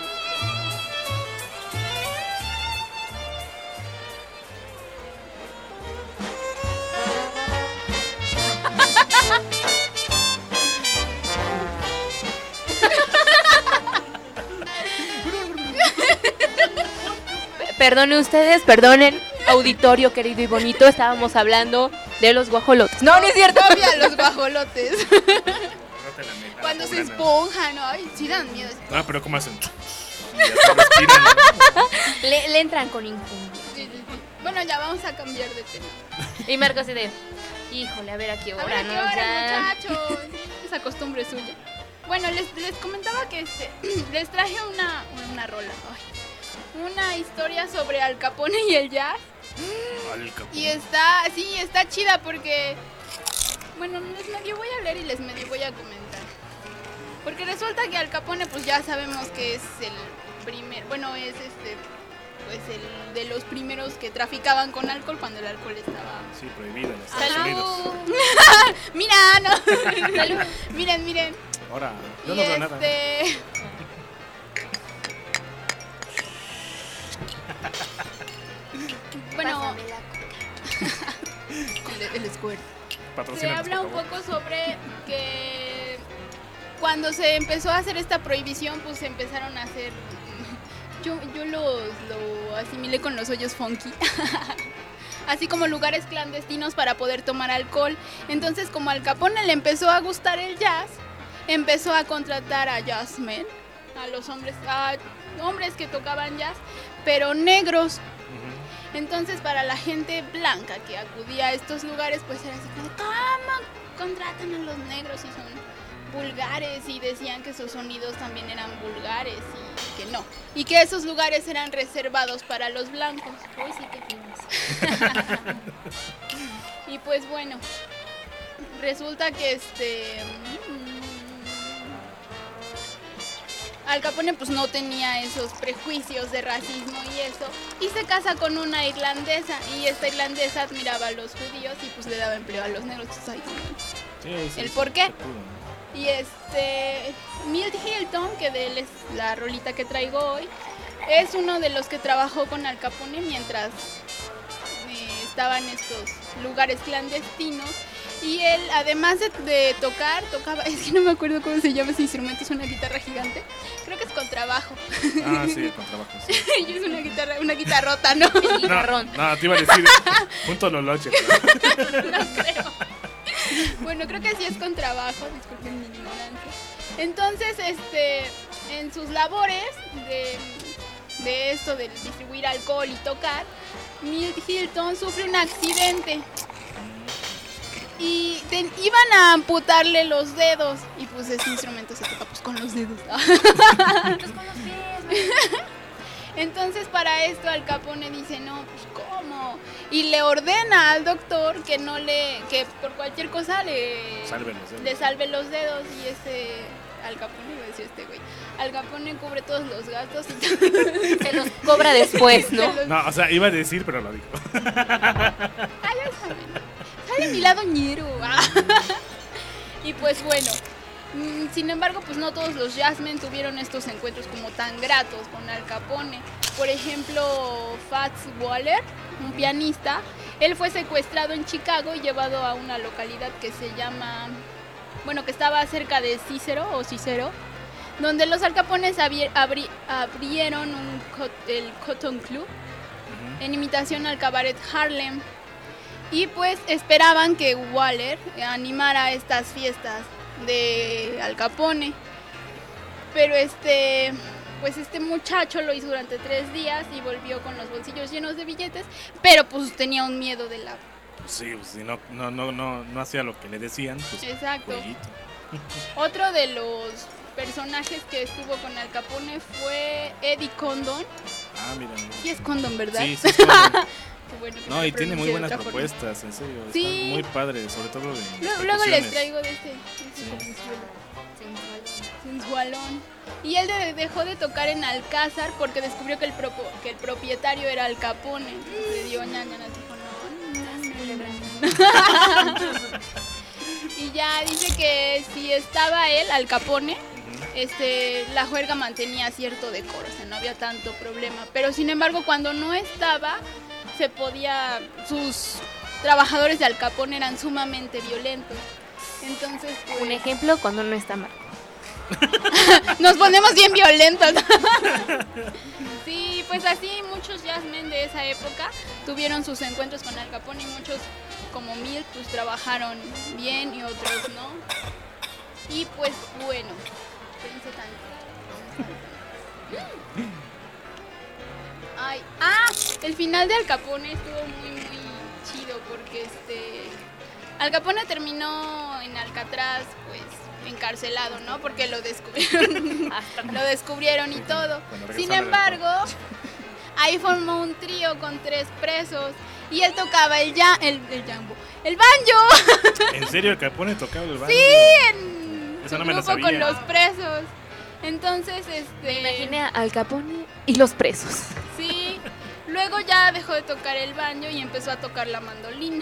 Perdone ustedes, perdonen, auditorio querido y bonito, estábamos hablando de los guajolotes. No, no es cierto. todavía los guajolotes. Cuando se esponjan, ay, sí dan miedo. Ah, pero ¿cómo hacen? Y ya se respiran, ¿no? Le, le entran con infundia. Sí, sí, sí. Bueno, ya vamos a cambiar de tema. Y Marcos así de, híjole, a ver a qué hora, A ver, ¿a ¿no? qué hora, Ya. muchachos? Esa costumbre suya. Bueno, les, les comentaba que este, les traje una, una rola, ay, una historia sobre Al Capone y el jazz. Al Capone. Y está, sí, está chida porque, bueno, les medio voy a leer y les medio voy a comentar. Porque resulta que Al Capone, pues ya sabemos que es el primer, bueno, es este, pues el de los primeros que traficaban con alcohol cuando el alcohol estaba... Sí, prohibido en Estados Ajá. Unidos. Mira, no. Salud. Miren, miren. Ahora, yo Y no veo nada. este... Bueno, el, el squirt. Se Patrocínanos, habla por un favor. poco sobre que cuando se empezó a hacer esta prohibición, pues se empezaron a hacer... Yo, yo los, lo asimilé con los hoyos funky. Así como lugares clandestinos para poder tomar alcohol. Entonces, como Al Capone le empezó a gustar el jazz, empezó a contratar a jazzmen, a los hombres, a hombres que tocaban jazz, pero negros. Entonces, para la gente blanca que acudía a estos lugares, pues era así como, ¿cómo contratan a los negros si son vulgares? Y decían que sus sonidos también eran vulgares y que no. Y que esos lugares eran reservados para los blancos. Uy, sí, qué finos. Y pues bueno, resulta que este... Al Capone pues no tenía esos prejuicios de racismo y eso, y se casa con una irlandesa, y esta irlandesa admiraba a los judíos y pues le daba empleo a los negros. Entonces, ay, Sí, sí, ¿el sí, por qué? se pudo, ¿no? y este Milt Hilton, que de él es la rolita que traigo hoy, es uno de los que trabajó con Al Capone mientras eh, estaba en estos lugares clandestinos. Y él, además de, de tocar, tocaba, es que no me acuerdo cómo se llama ese instrumento, es una guitarra gigante. Creo que es contrabajo. Ah, sí, con trabajo. Sí. Y es una guitarra, una guitarrota, ¿no? No, no, te iba a decir, punto Loloche. Pero... No creo. Bueno, creo que sí es con trabajo, disculpen mi ignorancia. Entonces, este, en sus labores de, de esto, de distribuir alcohol y tocar, Milt Hilton sufre un accidente. Y te, iban a amputarle los dedos. Y pues ese instrumento se toca pues con los dedos. Entonces para esto Al Capone dice, no, pues ¿cómo? Y le ordena al doctor que no le, que por cualquier cosa le Salve los dedos. le salve los dedos. Y ese Al Capone, iba a decir este güey, Al Capone cubre todos los gastos y Se los cobra después, ¿no? Se los- No, o sea, iba a decir, pero lo dijo. Ah, ya saben. Sale mi lado ñero. Y pues bueno, mm, sin embargo, pues no todos los jazzmen tuvieron estos encuentros como tan gratos con Al Capone. Por ejemplo, Fats Waller, un pianista, él fue secuestrado en Chicago y llevado a una localidad que se llama, bueno, que estaba cerca de Cicero o Cicero, donde los Al Capones abri- abri- abrieron un co- el Cotton Club en imitación al cabaret Harlem. Y pues esperaban que Waller animara estas fiestas de Al Capone. Pero este, pues este muchacho lo hizo durante tres días y volvió con los bolsillos llenos de billetes, pero pues tenía un miedo de la... Sí, pues si no, no, no, no, no hacía lo que le decían, pues Exacto. jueguito. Otro de los personajes que estuvo con Al Capone fue Eddie Condon. Ah, mira. mira. Sí es Condon, ¿verdad? Sí, sí, es Condon. Qué bueno que No, lo y tiene muy pronuncié de buenas otra forma. propuestas, en serio. Sí. Están muy padres, sobre todo de Luego, luego les percusiones. traigo de este, de este Sí. consuelo. sensualón. Y él de- dejó de tocar en Alcázar porque descubrió que el, propo- que el propietario era Al Capone. Entonces le dio ñañanas, dijo no, no, no, no. Y ya dice que si estaba él, Al Capone, este, la juerga mantenía cierto decoro, o sea, no había tanto problema. Pero sin embargo, cuando no estaba, se podía, sus trabajadores de Al Capone eran sumamente violentos. Entonces, pues, Un ejemplo cuando no está mal. nos ponemos bien violentos. Sí, pues así muchos jazzmen de esa época tuvieron sus encuentros con Al Capone y muchos, como Milk, pues trabajaron bien y otros no. Y pues bueno, pensé tanto. Ay, ah, el final de Al Capone estuvo muy muy chido porque este Al Capone terminó en Alcatraz, pues encarcelado, ¿no? Porque lo descubrieron, lo descubrieron y todo. Bueno, regresando Sin del embargo, ahí formó un trío con tres presos y él tocaba el ya, el, el jambo, el banjo. ¿En serio el Capone tocaba el banjo? Sí, en Esa su no me la grupo con sabía. los presos. Entonces, este, Me imaginé a Al Capone y los presos. sí. Luego ya dejó de tocar el banjo y empezó a tocar la mandolina.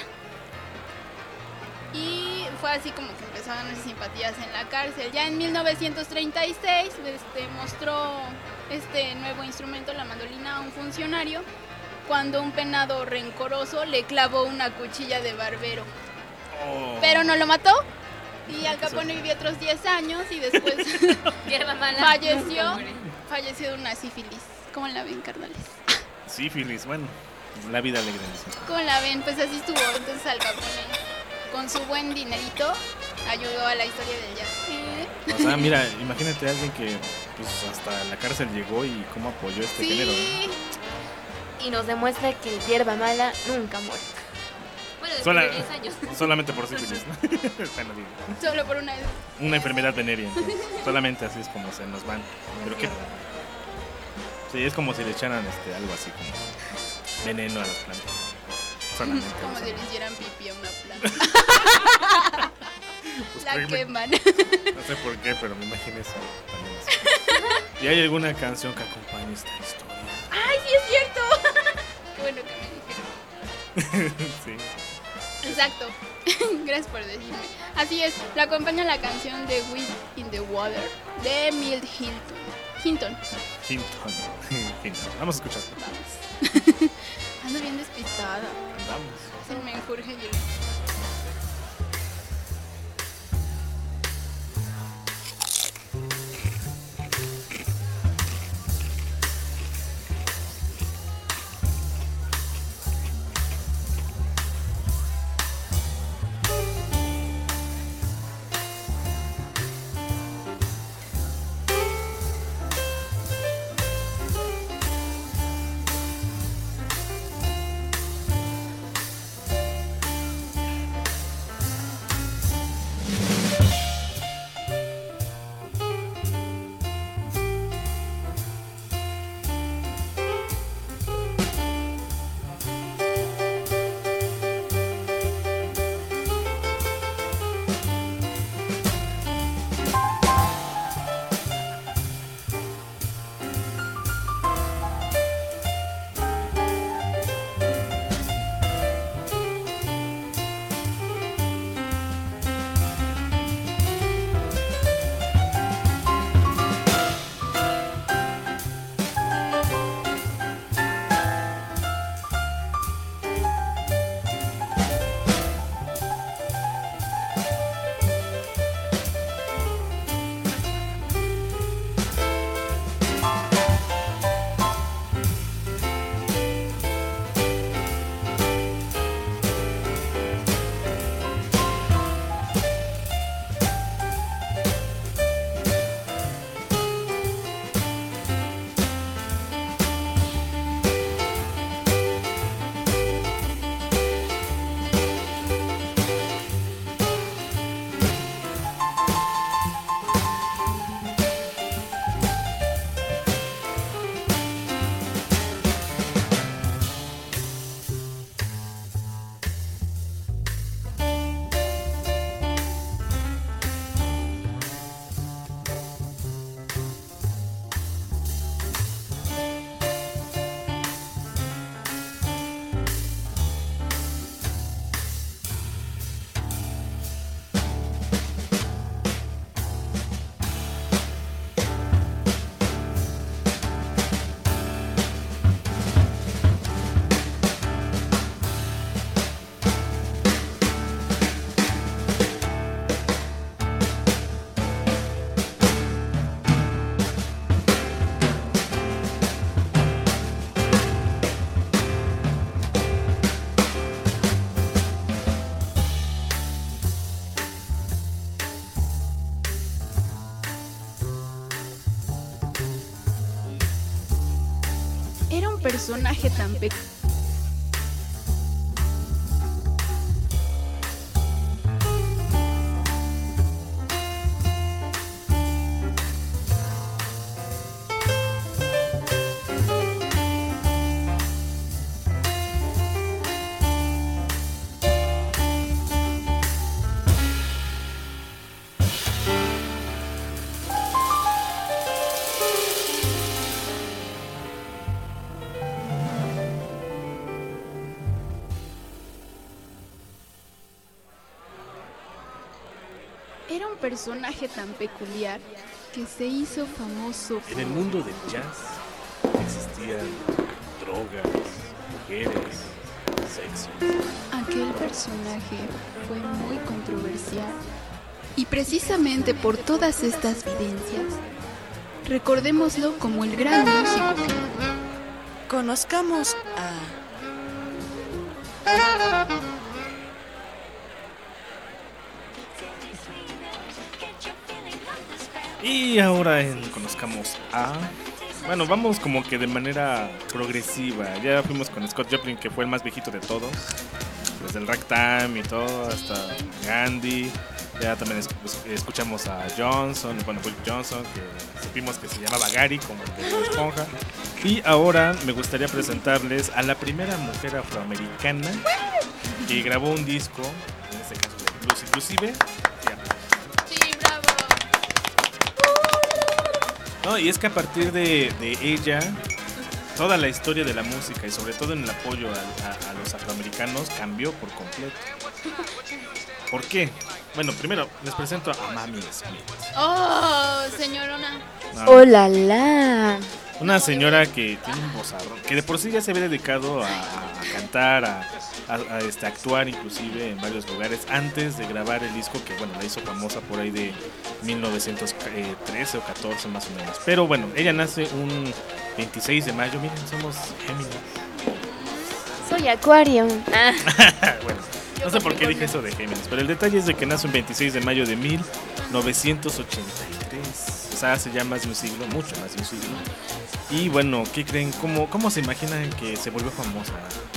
Y fue así como que empezó a ganar simpatías en la cárcel. Ya en mil novecientos treinta y seis este, mostró este nuevo instrumento, la mandolina, a un funcionario cuando un penado rencoroso le clavó una cuchilla de barbero. Oh. Pero no lo mató. Y Al Capone vivió otros diez años y después Hierba mala. falleció, nunca muere. falleció de una sífilis. ¿Cómo la ven, carnales? Sífilis, bueno, la vida alegre. dice. ¿Cómo la ven? Pues así estuvo. Entonces Al Capone, con su buen dinerito, ayudó a la historia del jazz. ¿Eh? O sea, mira, imagínate a alguien que pues hasta la cárcel llegó y cómo apoyó este género. ¿no? Sí, Y nos demuestra que el hierba mala nunca muere. Bueno, después Sola- de diez años. Solamente por sífilis, ¿no? Bueno, digo, solo por una... una enfermedad venérea. entonces, solamente así es como se nos van. Pero qué. Sí, es como si le echaran este, algo así como veneno a las plantas. Solamente. Como o si sea, le hicieran pipí a una planta. pues, La créeme, queman. No sé por qué, pero me imagino eso también así. ¿Y hay alguna canción que acompañe esta historia? ¡Ay, sí es cierto! Qué bueno que me dijeron. Sí. Exacto. Gracias por decirme. Así es, la acompaña la canción de Weed in the Water de Milt Hinton. Hinton. Hinton. Hinton. Vamos a escuchar. Vamos. Ando bien despistada. Vamos. Es el menjurje y el... personaje tan peculiar. Era un personaje tan peculiar que se hizo famoso. En el mundo del jazz existían drogas, mujeres, sexo. Aquel personaje fue muy controversial. Y precisamente por todas estas vivencias, recordémoslo como el gran músico. Conozcamos a... Y ahora en conozcamos a... Bueno, vamos como que de manera progresiva. Ya fuimos con Scott Joplin, que fue el más viejito de todos. Desde el ragtime y todo, hasta Gandhi. Ya también es- es- escuchamos a Johnson, bueno, Will Johnson, que supimos que se llamaba Gary, como el de Bob Esponja. Y ahora me gustaría presentarles a la primera mujer afroamericana que grabó un disco, en este caso de blues, inclusive. Ya. Sí, bravo. No, y es que a partir de, de ella, toda la historia de la música y sobre todo en el apoyo a, a- a los afroamericanos cambió por completo. ¿Por qué? Bueno, primero les presento a Mamie Smith. Oh, señorona. Ah, ¡Hola, la! Una señora que tiene un vozarrón, que de por sí ya se había dedicado a, a- a cantar, a, a- a, este, actuar inclusive en varios lugares antes de grabar el disco que, bueno, la hizo famosa por ahí de mil novecientos trece o catorce más o menos. Pero bueno, ella nace un veintiséis de mayo, miren, somos Géminis. Soy Acuario. Ah, Bueno, no sé por qué dije eso de Géminis, pero el detalle es de que nace un veintiséis de mayo de mil novecientos ochenta y tres. O sea, hace ya más de un siglo, mucho más de un siglo. Y bueno, ¿qué creen? ¿Cómo, cómo se imaginan que se volvió famosa?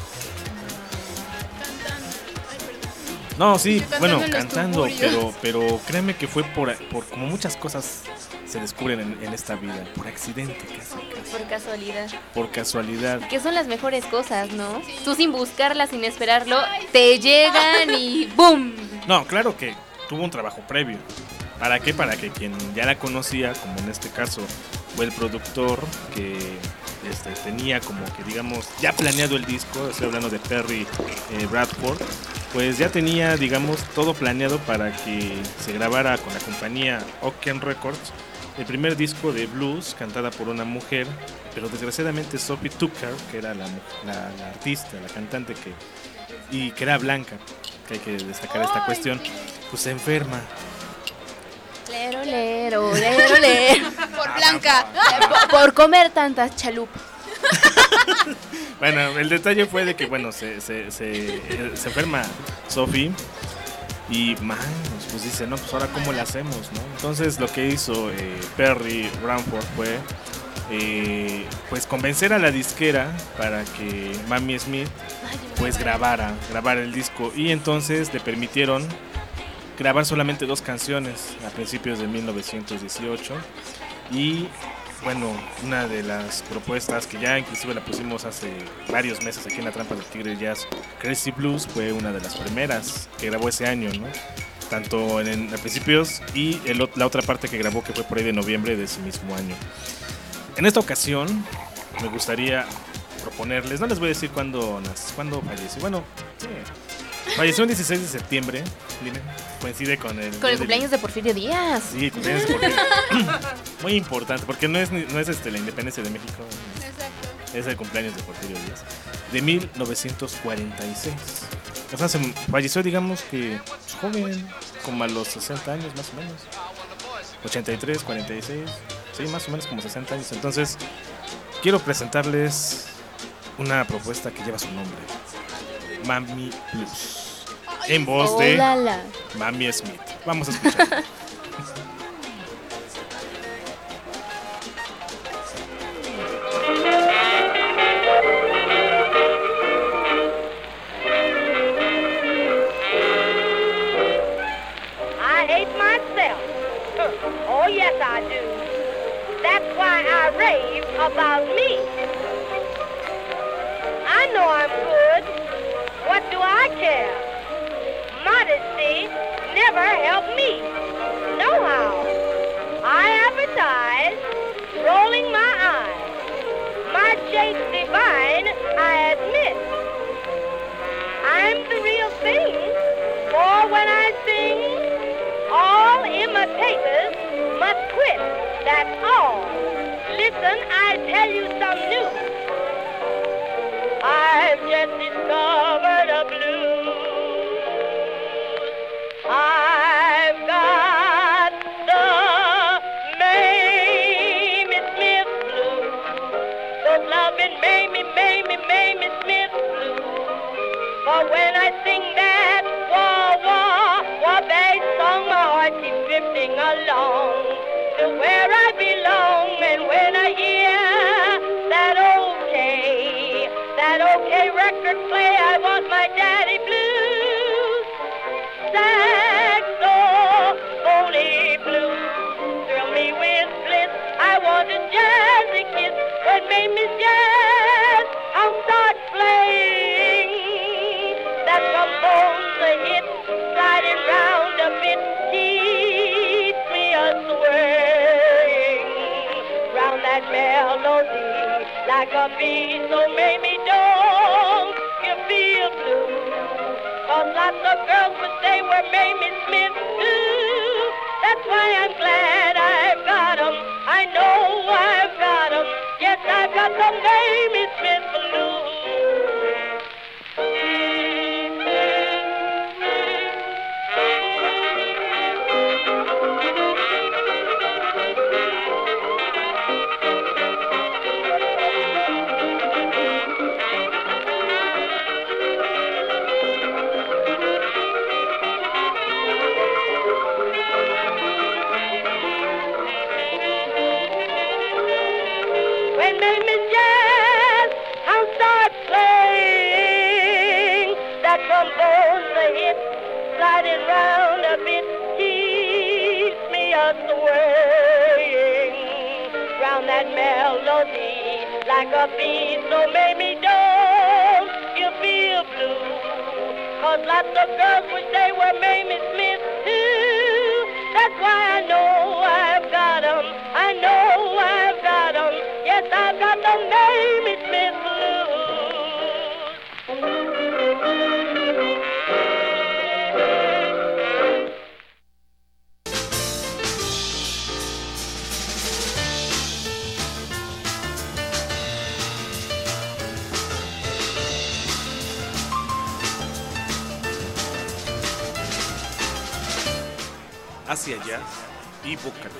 No, sí, Cantando bueno, en los cantando, tuburios. pero, pero créeme que fue por, por como muchas cosas se descubren en, en esta vida, por accidente casi, casi, por casualidad. por casualidad. Que son las mejores cosas, ¿no? Tú sin buscarlas, sin esperarlo, te llegan y ¡boom! No, claro que tuvo un trabajo previo. ¿Para qué? Para que quien ya la conocía, como en este caso fue el productor que este, tenía como que digamos ya planeado el disco, estoy hablando de Perry eh, Bradford, pues ya tenía digamos todo planeado para que se grabara con la compañía Ocean Records el primer disco de blues cantada por una mujer, pero desgraciadamente Sophie Tucker, que era la, la, la artista, la cantante que y que era blanca, que hay que destacar esta cuestión, pues se enferma. Lero, lero, lero, lero. Por Blanca. Por, por comer tantas chalupas. Bueno, el detalle fue de que, bueno, se, se, se, eh, se enferma Sophie y, man, pues dice, no, pues ahora cómo le hacemos, ¿no? Entonces lo que hizo eh, Perry Bradford fue, eh, pues convencer a la disquera para que Mamie Smith, pues grabara, grabara el disco y entonces le permitieron grabar solamente dos canciones a principios de mil novecientos dieciocho y bueno, una de las propuestas que ya inclusive la pusimos hace varios meses aquí en La Trampa del Tigre Jazz, Crazy Blues, fue una de las primeras que grabó ese año, ¿no? Tanto en, en a principios y el, ot- la otra parte que grabó que fue por ahí de noviembre de ese mismo año. En esta ocasión me gustaría proponerles, no les voy a decir cuándo, nas- cuándo falleció, bueno, sí, falleció el dieciséis de septiembre, miren, coincide con el... Con el cumpleaños de Porfirio Díaz. Sí, cumpleaños de Porfirio. Muy importante, porque no es, ni- no es este, la independencia de México, Exacto. es el cumpleaños de Porfirio Díaz, de mil novecientos cuarenta y seis. O sea, se falleció, digamos que pues, joven, como a los sesenta años más o menos. ochenta y tres, cuarenta y seis, sí, más o menos como sesenta años. Entonces, quiero presentarles una propuesta que lleva su nombre, Mamie Blues, en voz de Hola, la. Mamie Smith. Vamos a escuchar. yes, I do. That's why I rave about me. I know I'm good. What do I care? Modesty never helped me. No how. I advertise, rolling my eyes. My shape's divine, I admit. I'm the real thing, for when I sing, all imitators must quit. That's all. Listen, I tell you some news. I've just discovered a blues. I've got the Mamie Smith blues. Those loving Mamie, Mamie, Mamie Smith blues. For when I sing that wah wah wah bass song, my heart keeps drifting along to where I belong. And when I hear that okay, that okay record play, I want my daddy blues. Saxophone blues thrill me with bliss. I want a jazzy kiss when Mamie's jazz I'll start playing. That trombone's a hit, sliding round a bit, keeps me a swaying round that melody like a bee. So Mamie, don't you feel blue? 'Cause lots of girls would say we're Mamie Smith too. That's why I'm glad I've got 'em. I know I've got 'em. Yes, I've got the Mamie Smith blues. When Mamie's jazz I'll start playing. That trombone's a hit, sliding round a bit, keeps me a swaying round that melody like a bee. So Mamie, don't you feel blue? 'Cause lots of girls wish they were Mamie Smith too. That's why I know I've got 'em. I know I've got 'em. Yes, I've got the Mamie Smith blues. Hacia allá y Vocaloid.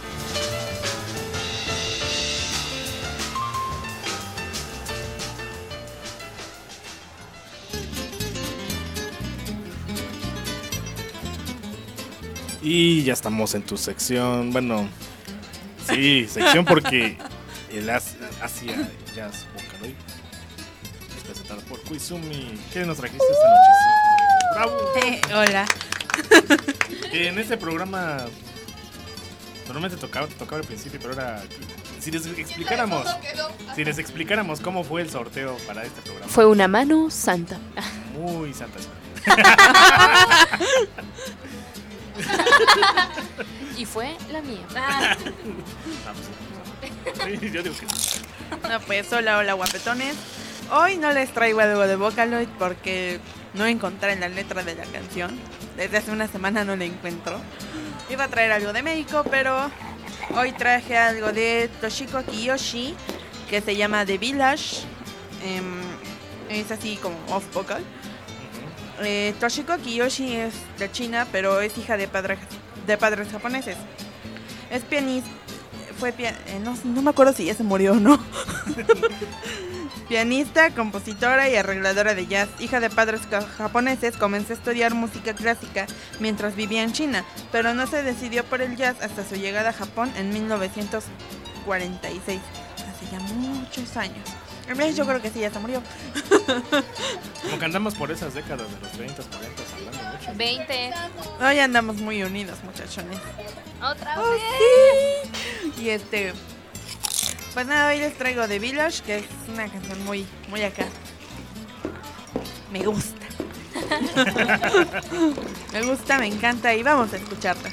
Y ya estamos en tu sección, bueno, sí, sección porque el as- Asia Jazz Vocaloid es presentado por Koizumi. ¿Qué nos trajiste esta noche? Sí. ¡Bravo! Eh, hola. Que en este programa normalmente tocaba, tocaba al principio, pero ahora si les explicáramos, si les explicáramos cómo fue el sorteo para este programa. Fue una mano santa. Muy santa. Y fue la mía. Ah, pues, sí, yo digo que sí. No, pues hola, hola guapetones. Hoy no les traigo algo de Vocaloid porque no encontré la letra de la canción. Desde hace una semana no la encuentro. Iba a traer algo de México, pero hoy traje algo de Toshiko Kiyoshi, que se llama The Village. Eh, es así como off vocal. Eh, Toshiko Kiyoshi es de China, pero es hija de padres, de padres japoneses. Es pianista. Fue pia- eh, no, no me acuerdo si ya se murió o no. Pianista, compositora y arregladora de jazz. Hija de padres ca- japoneses, comenzó a estudiar música clásica mientras vivía en China, pero no se decidió por el jazz hasta su llegada a Japón en mil novecientos cuarenta y seis, hace ya muchos años. El mío yo creo que sí, ya se murió. Como que andamos por esas décadas de los treinta, cuarenta, hablando mucho. veinte. Hoy andamos muy unidos, muchachones. Otra Oh, vez. sí. Y este... Pues nada, hoy les traigo The Village, que es una canción muy, muy acá. Me gusta. Me gusta, me encanta y vamos a escucharla.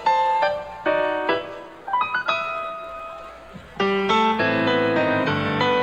Thank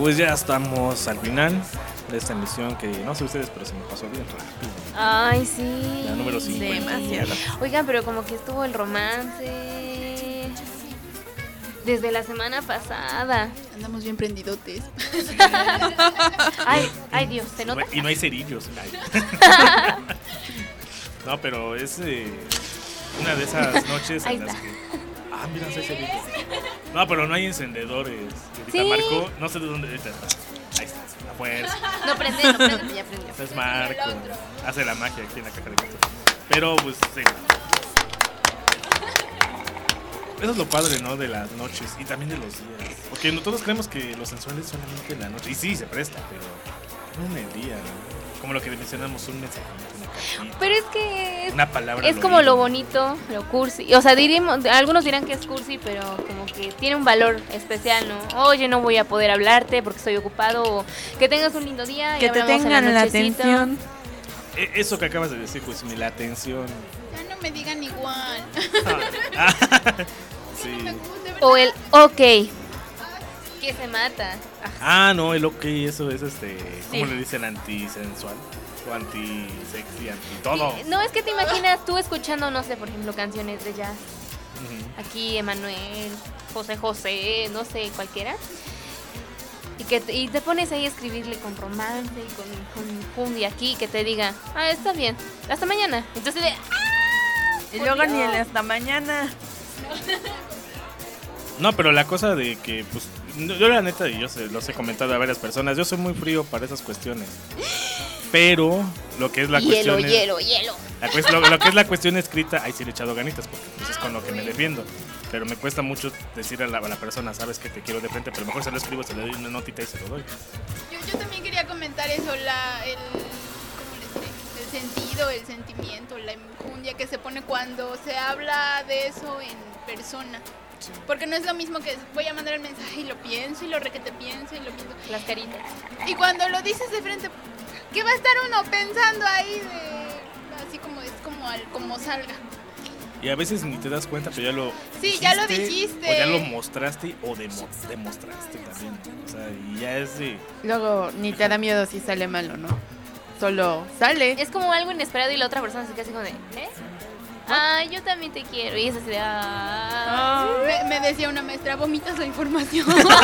pues ya estamos al final de esta emisión que no sé ustedes, pero se me pasó bien rápido. Ay, sí. La número cincuenta. Demasiado. Oigan, pero como que estuvo el romance desde la semana pasada. Andamos bien prendidotes. Ay, ay Dios, ¿se nota? Y no hay cerillos. Ay. No, pero es eh, una de esas noches Ahí en las está. que... Ah, mira, no hay cerillos. No, pero no hay encendedores. Sí. Ahorita Marco, no sé de dónde... Ahí está, la fuerza. No prende, no prende, ya prendió. Ese es Marco. Hace la magia aquí en la caja de cartón. Pero, pues, sí. Eso es lo padre, ¿no? De las noches y también de los días. Porque no todos creemos que lo sensual es solamente en la noche. Y sí, se presta, pero no en el día, ¿no? Como lo que mencionamos, un mensajito, una cartita, Pero es que es, una palabra. es al como oído. lo bonito, lo cursi. O sea, diríamos, algunos dirán que es cursi, pero como que tiene un valor especial, ¿no? Oye, no voy a poder hablarte porque estoy ocupado. O que tengas un lindo día. Y Que te hablamos en tengan la nochecita. atención. E- Eso que acabas de decir, pues, la atención. Ya no me digan igual. Ah, No me sí. gusta, de O verdad. el ok. Que se mata. Ah, no, el ok, eso es este. ¿Cómo Sí. le dicen? Antisensual. O antisexy, anti todo. Sí, no, es que te imaginas tú escuchando, no sé, por ejemplo, canciones de jazz. Ujú. Aquí Emanuel, José José, no sé, cualquiera. Y que te, y te pones ahí a escribirle con romance y con, con cumbia aquí, que te diga, ah, está bien, hasta mañana. Entonces, de, ¡ah! Y por luego ni Dios! el hasta mañana. No, pero la cosa de que, pues, no, yo la neta, y yo se, los he comentado a varias personas, yo soy muy frío para esas cuestiones. Pero lo que es la hielo, cuestión... es- hielo, hielo. La cues- lo, lo que es la cuestión escrita, ahí sí le he echado ganitas, porque pues, es con lo que me defiendo. Pero me cuesta mucho decir a la, a la persona, sabes que te quiero de frente, pero mejor se lo escribo, se le doy una notita y se lo doy. Yo, yo también quería comentar eso, la, el, ¿cómo les diré? El sentido, el sentimiento, la enjundia que se pone cuando se habla de eso en persona. Porque no es lo mismo que voy a mandar el mensaje y lo pienso y lo requete pienso y lo pienso. Las caritas. Y cuando lo dices de frente, ¿qué va a estar uno pensando ahí de así como es como al como salga? Y a veces ni te das cuenta, pero ya lo Sí, ya lo dijiste. O ya lo mostraste o demo- demostraste también. O sea, y ya es de... Luego ni te da miedo si sale mal o no. Solo sale. Es como algo inesperado y la otra persona se queda así como de, ¿eh? Ah, yo también te quiero. Y es así de, ah. Me, me decía una maestra, vomitas la información.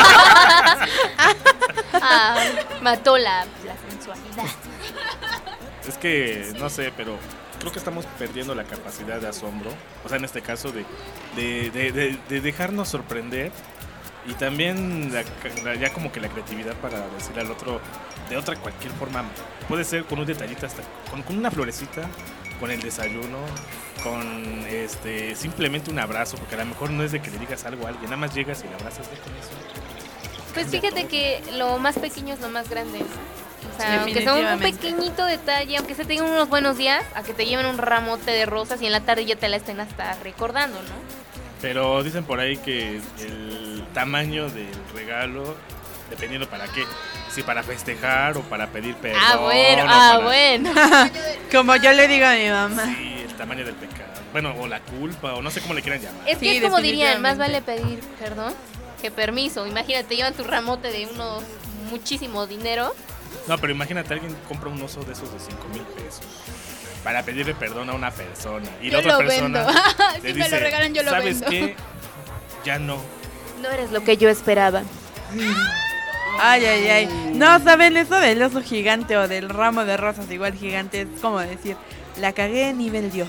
Ah, mató la, la sensualidad. Es que, no sé, pero creo que estamos perdiendo la capacidad de asombro. O sea, en este caso, de, de, de, de- de dejarnos sorprender. Y también la- la- ya como que la creatividad para decirle al otro de otra cualquier forma. Puede ser con un detallito, hasta con, con una florecita, con el desayuno, con este simplemente un abrazo. Porque a lo mejor no es de que le digas algo a alguien, nada más llegas y le abrazas de con eso. Pues Cambia fíjate todo. que lo más pequeño es lo más grande, ¿no? O sea, aunque sea un Definitivamente. pequeñito detalle, aunque se tengan unos buenos días, a que te lleven un ramote de rosas y en la tarde ya te la estén hasta recordando, ¿no? Pero dicen por ahí que el tamaño del regalo, dependiendo para qué, si para festejar o para pedir perdón. Ah, bueno, o ah, para- bueno. Como yo le digo a mi mamá. Sí, el tamaño del pecado. Bueno, o la culpa, o no sé cómo le quieran llamar. Es que Sí, es como dirían, más vale definitivamente. pedir perdón que permiso. Imagínate, llevan tu ramote de unos muchísimo dinero. No, pero imagínate, alguien compra un oso de esos de cinco mil pesos para pedirle perdón a una persona. Y la Yo otra lo persona vendo. le Si me lo dice, regalan, yo lo ¿sabes vendo. qué? Ya no. No eres lo que yo esperaba. Ay, ay, ay. No, ¿saben eso del oso gigante o del ramo de rosas igual gigante? Es como decir, la cagué nivel Dios.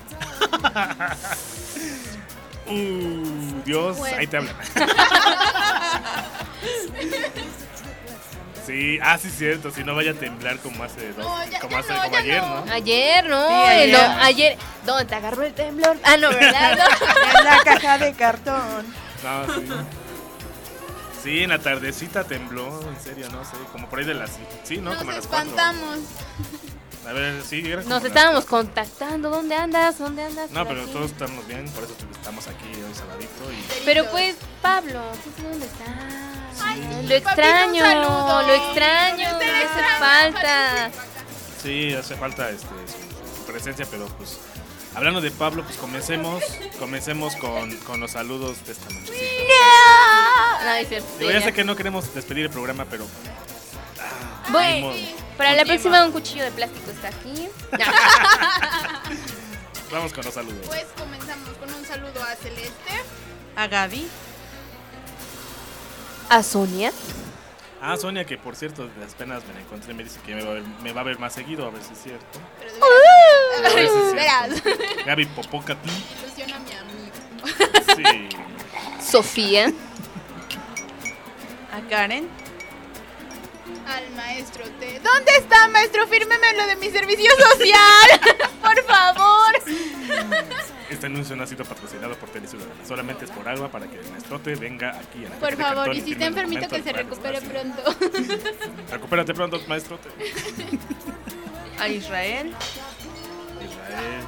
Uh, Dios, Bueno. ahí te hablan. Sí, ah, sí, cierto. Si no vaya a temblar como hace dos, No, ya- como, ya hace, no, como ya ayer, no. ¿no? Ayer, ¿no? Sí, Eh, ayer. lo- ayer. ¿Dónde te agarró el temblor? Ah, no, ¿verdad? No. En la caja de cartón. No, sí. Sí, en la tardecita tembló, en serio, no sé, como por ahí de las... Sí, ¿no? Nos Como a las cuatro. espantamos. A ver, sí, era como Nos las estábamos cuatro. contactando. ¿Dónde andas? ¿Dónde andas? No, Por pero aquí. todos estamos bien, por eso estamos aquí hoy sabadito y... Pero pues, Pablo, ¿tú ¿dónde estás? Ay, lo papito, extraño, un saludo. lo extraño, Te me hace extraño, falta. Sí, hace falta este, su, su presencia, pero pues... Hablando de Pablo, pues comencemos, comencemos con, con los saludos de esta noche. No, es cierto. Digo, ya sé que no queremos despedir el programa, pero... Ah, Bueno, modo. para la próxima un cuchillo de plástico está aquí. Vamos con los saludos. Pues comenzamos con un saludo a Celeste. A Gaby. A Sonia. Ah, Sonia, que por cierto, de las penas me la encontré, me dice que me va a ver, me va a ver más seguido, a ver si es cierto. Pero de A ver si es Verás. cierto. Gaby Popocatl. Ilusiona a mi amigo. Sí. Sofía. A Karen. Al maestro T. ¿Dónde está, maestro? Fírmeme lo de mi servicio social. Por favor. Este anuncio no ha sido patrocinado por Teleciudadana. Solamente es por agua para que el maestrote venga aquí a la Por caja de favor, cartón y si firme está el enfermito, documento que se del recupere plan. pronto. Recupérate pronto, maestrote. A Israel. Israel.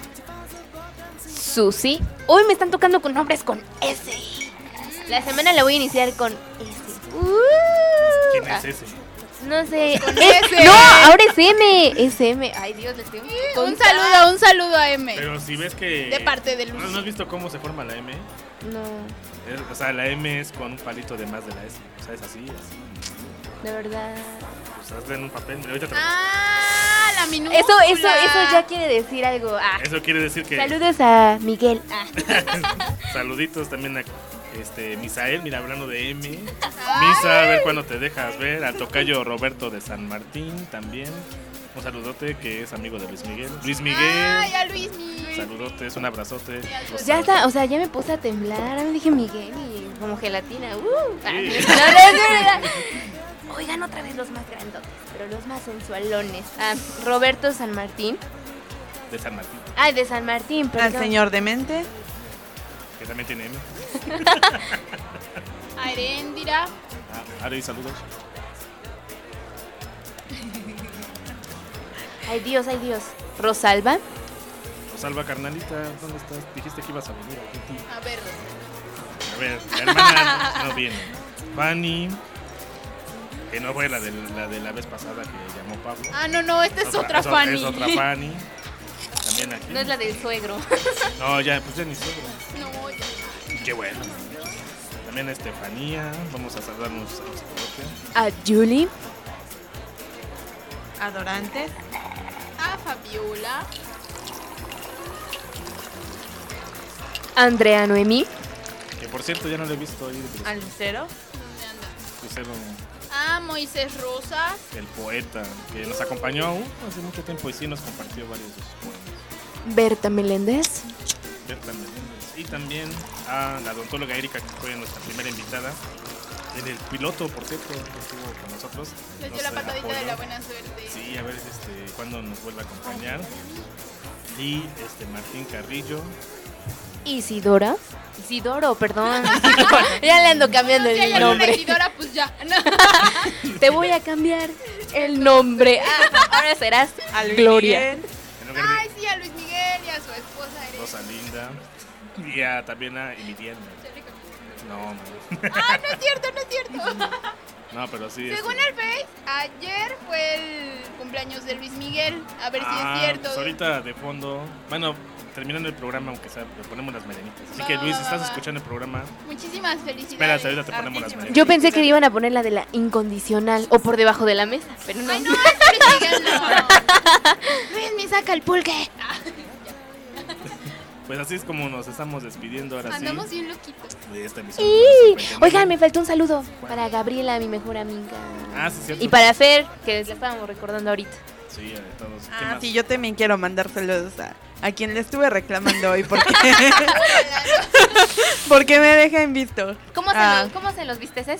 Susi. Hoy me están tocando con nombres con S. La semana la voy a iniciar con S. Uh. ¿Quién Ah, es ese? No sé. Con Es- S. No, ahora es M. Es M. Ay, Dios, le estoy Un saludo, un saludo a M. Pero si ves que... De parte de Luz. ¿No, ¿No has visto cómo se forma la M? No, Es- o sea, la M es con un palito de más de la S. O sea, es así, así. de verdad. Pues hazle en un papel. Mira, ahorita te lo- Ah, la minúscula. Eso, eso, eso ya quiere decir algo. Ah. Eso quiere decir que... Saludos a Miguel. Ah. Saluditos también a este, Misael, mira, hablando de M. Misa, a ver cuándo te dejas ver. Al tocayo Roberto de San Martín también. Un saludote que es amigo de Luis Miguel. Luis Miguel. Ay, a Luis Miguel. Saludotes, un abrazote. Ya está, o sea, ya me puse a temblar. Me dije Miguel y como gelatina. Uh. Ah, Sí. no, no, es verdad. Oigan otra vez los más grandotes, pero los más sensualones. Ah, Roberto San Martín. De San Martín, Ay, de San Martín, Al perdón. señor Demente. que también tiene M. A Erendira. Ah, Ari, saludos. Ay, Dios, ay, Dios. Rosalba. Rosalba, carnalita, ¿dónde estás? Dijiste que ibas a venir aquí. A ver. A ver, la hermana no viene. Fanny, que no fue la de la, de la vez pasada que llamó Pablo. Ah, no, no, esta es otra, Fanny. Es otra Fanny. También aquí. No es la del suegro. No, ya, pues ya ni sobra. No, ya. Qué bueno. También a Estefanía. Vamos a saludarnos a los coloquios. A Julie. A Dorantes. A Fabiola. Andrea Noemí. Que por cierto ya no lo he visto ahí. A Lucero. ¿Dónde anda? Lucero, A Moisés Rosas. el poeta, que nos acompañó uh, hace mucho tiempo y sí nos compartió varios de sus poemas. Berta Meléndez. Berta Meléndez. Y también a la odontóloga Erika, que fue nuestra primera invitada. En el piloto, por cierto, que estuvo con nosotros. Les dio Nos la patadita de apoyó. la buena suerte. Sí, a ver este, cuándo nos vuelve a acompañar. Y este Martín Carrillo. Isidora. Isidoro, perdón. Ya le ando cambiando Si hay el alguna nombre. regidora, pues ya. No. Te voy a cambiar el nombre. Ah, ahora serás A Luis Gloria. Miguel. En lugar de Ay, sí, a Luis Miguel y a su esposa Erendira. Rosalinda. Y a, también a Emiliana. No, no. Ay, no es cierto, no es cierto. No, pero sí. Según este- el Face, ayer fue el cumpleaños de Luis Miguel. A ver si Ah, es cierto. pues ahorita de fondo. Bueno, terminando el programa, aunque sea, le ponemos las mañanitas. Así Va, que va, Luis, va, estás va. escuchando el programa. Muchísimas felicidades. Espérate, ahorita te ponemos las mañanitas. Yo pensé que iban a poner la de la incondicional o por debajo de la mesa, pero no. Ay, no, es Luis Miguel, no. Luis, me saca el pulque. Pues así es como nos estamos despidiendo ahora Andamos sí. bien loquitos. De esta emisión. Y, número cincuenta y nueve. oigan, me faltó un saludo para Gabriela, mi mejor amiga. Ah, sí, cierto. Y para Fer, que la estábamos recordando ahorita. Sí, a todos. ¿Qué Ah, más? sí, yo también quiero mandar saludos a, a quien le estuve reclamando hoy porque, porque me deja en visto. ¿Cómo se, Ah. los, ¿cómo se los visteces?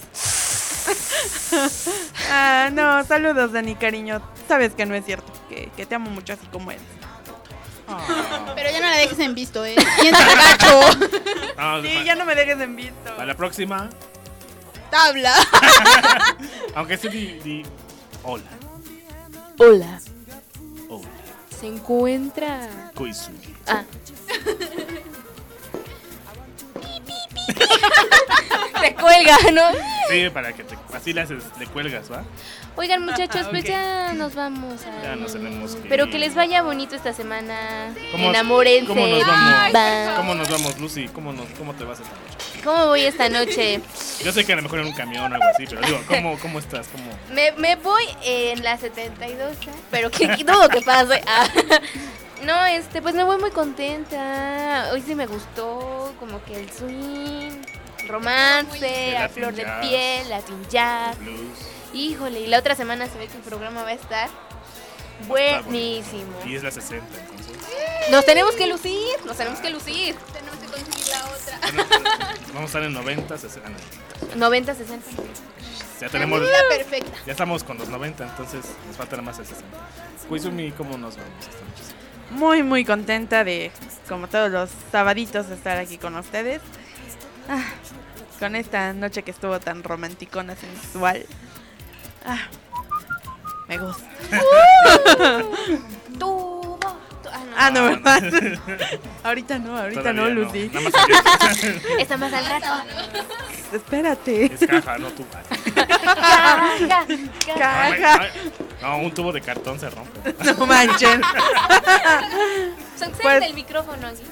Ah, no, saludos, Dani, cariño. Sabes que no es cierto, que, que te amo mucho así como eres. Ah. Pero ya no la dejes en visto, ¿eh? Siéntate gacho. Ah, Sí, pa- ya no me dejes en visto. Para la próxima, Tabla. aunque sí di, di hola. Hola. Hola. Se encuentra. Koizumi. Ah. Se cuelga, ¿no? Sí, para que te, así le haces, le cuelgas, ¿va? Oigan, muchachos, pues Ok. ya nos vamos a. Ya nos tenemos que Pero ir. que les vaya bonito esta semana. ¿Cómo- Enamórense. ¿Cómo nos vamos? vivan. ¿Cómo nos vamos, Lucy? ¿Cómo, nos, cómo te vas esta noche? ¿Cómo voy esta noche? Yo sé que a lo mejor en un camión o algo así, pero digo, ¿cómo, cómo estás? ¿Cómo? Me, me voy en la setenta y dos, ¿eh? Pero que que dudo que pase. Ah. No, este, pues me voy muy contenta. Hoy sí me gustó, como que el swing, romance, El a Latin flor de jazz, piel, Latin jazz. Blues. Híjole, y la otra semana se ve que el programa va a estar buenísimo. Y es la sesenta, entonces. Nos tenemos que lucir, nos tenemos que lucir. Tenemos que conseguir la otra. Bueno, vamos a estar en noventa, sesenta. noventa, sesenta. Ya tenemos. La vida perfecta. Ya estamos con los noventa, entonces nos falta nada más el sesenta. Koizumi, ¿cómo nos vamos esta noche? Muy, muy contenta de, como todos los sabaditos, estar aquí con ustedes. Ah, con esta noche que estuvo tan romanticona, sensual. Ah, me gusta. Tú, tú- ah, no. Ah, no, Ah, ¿verdad? no. ahorita no, ahorita Todavía no, Lucy. Nada más ayer. Está más al rato. Espérate. Es caja, no tú. Caja, caja. Ay, Caja. ay. No, un tubo de cartón se rompe. No manchen. Sucede Pues- el micrófono aquí.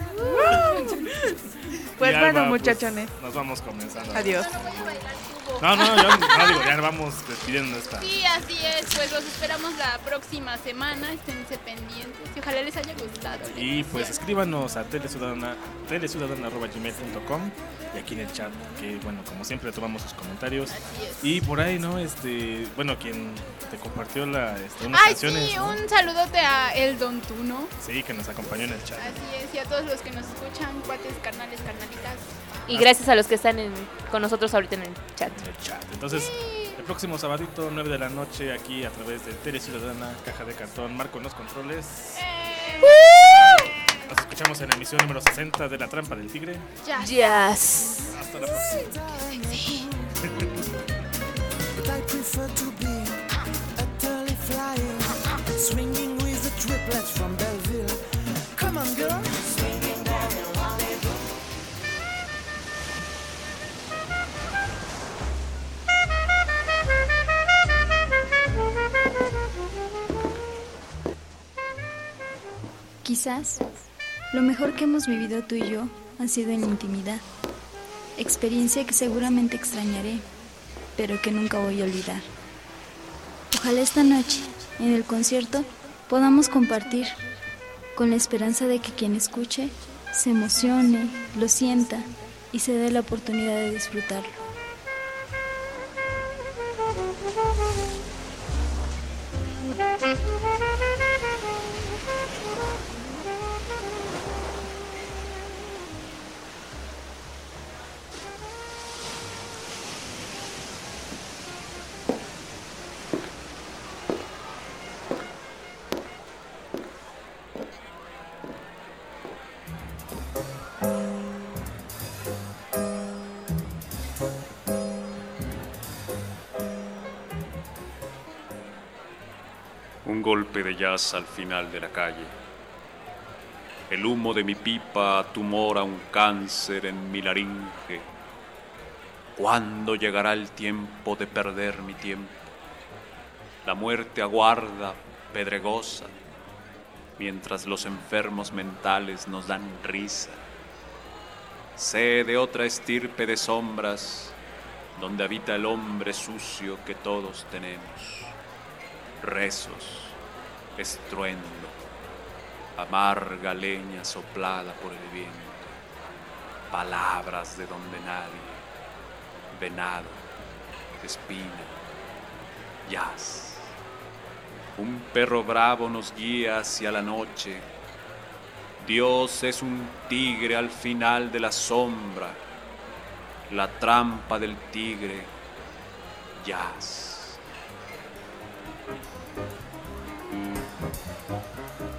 Pues Ya bueno, va, pues, muchachones. nos vamos comenzando. Adiós. No, no, yo no digo, ya vamos despidiendo esta. Sí, así es. Pues los esperamos la próxima semana. Esténse pendientes y ojalá les haya gustado. la Y pues emisión. escríbanos a teleciudadana teleciudadana arroba gmail punto com y aquí en el chat, que bueno, como siempre tomamos sus comentarios. Así es. Y por ahí, ¿no? Este, bueno, quien te compartió la, este, unas Ay, canciones, sí, ¿no? un saludote a El Don Tuno. Sí, que nos acompañó en el chat. Así es, y a todos los que nos escuchan, cuates, carnales, carnalitas. Y gracias a los que están en- con nosotros ahorita en el chat. En el chat. Entonces, el próximo sabadito, nueve de la noche, aquí a través de Tele Ciudadana, Caja de Cartón, Marco en los controles. Nos escuchamos en la emisión número sesenta de La Trampa del Tigre. Ya. Yes. Hasta la próxima. But I prefer to be utterly flying, swinging with the triplets from Belleville. Come on, girl. Swinging down the rendezvous. Quizás lo mejor que hemos vivido tú y yo ha sido en la intimidad, experiencia que seguramente extrañaré, pero que nunca voy a olvidar. Ojalá esta noche, en el concierto, podamos compartir, con la esperanza de que quien escuche se emocione, lo sienta y se dé la oportunidad de disfrutarlo. Un golpe de jazz al final de la calle. El humo de mi pipa tumora un cáncer en mi laringe. ¿Cuándo llegará el tiempo de perder mi tiempo? La muerte aguarda, pedregosa, mientras los enfermos mentales nos dan risa. Sé de otra estirpe de sombras, donde habita el hombre sucio que todos tenemos. Rezos, estruendo, amarga leña soplada por el viento, palabras de donde nadie, venado, espina, jazz. Un perro bravo nos guía hacia la noche. Dios es un tigre al final de la sombra, la trampa del tigre, jazz.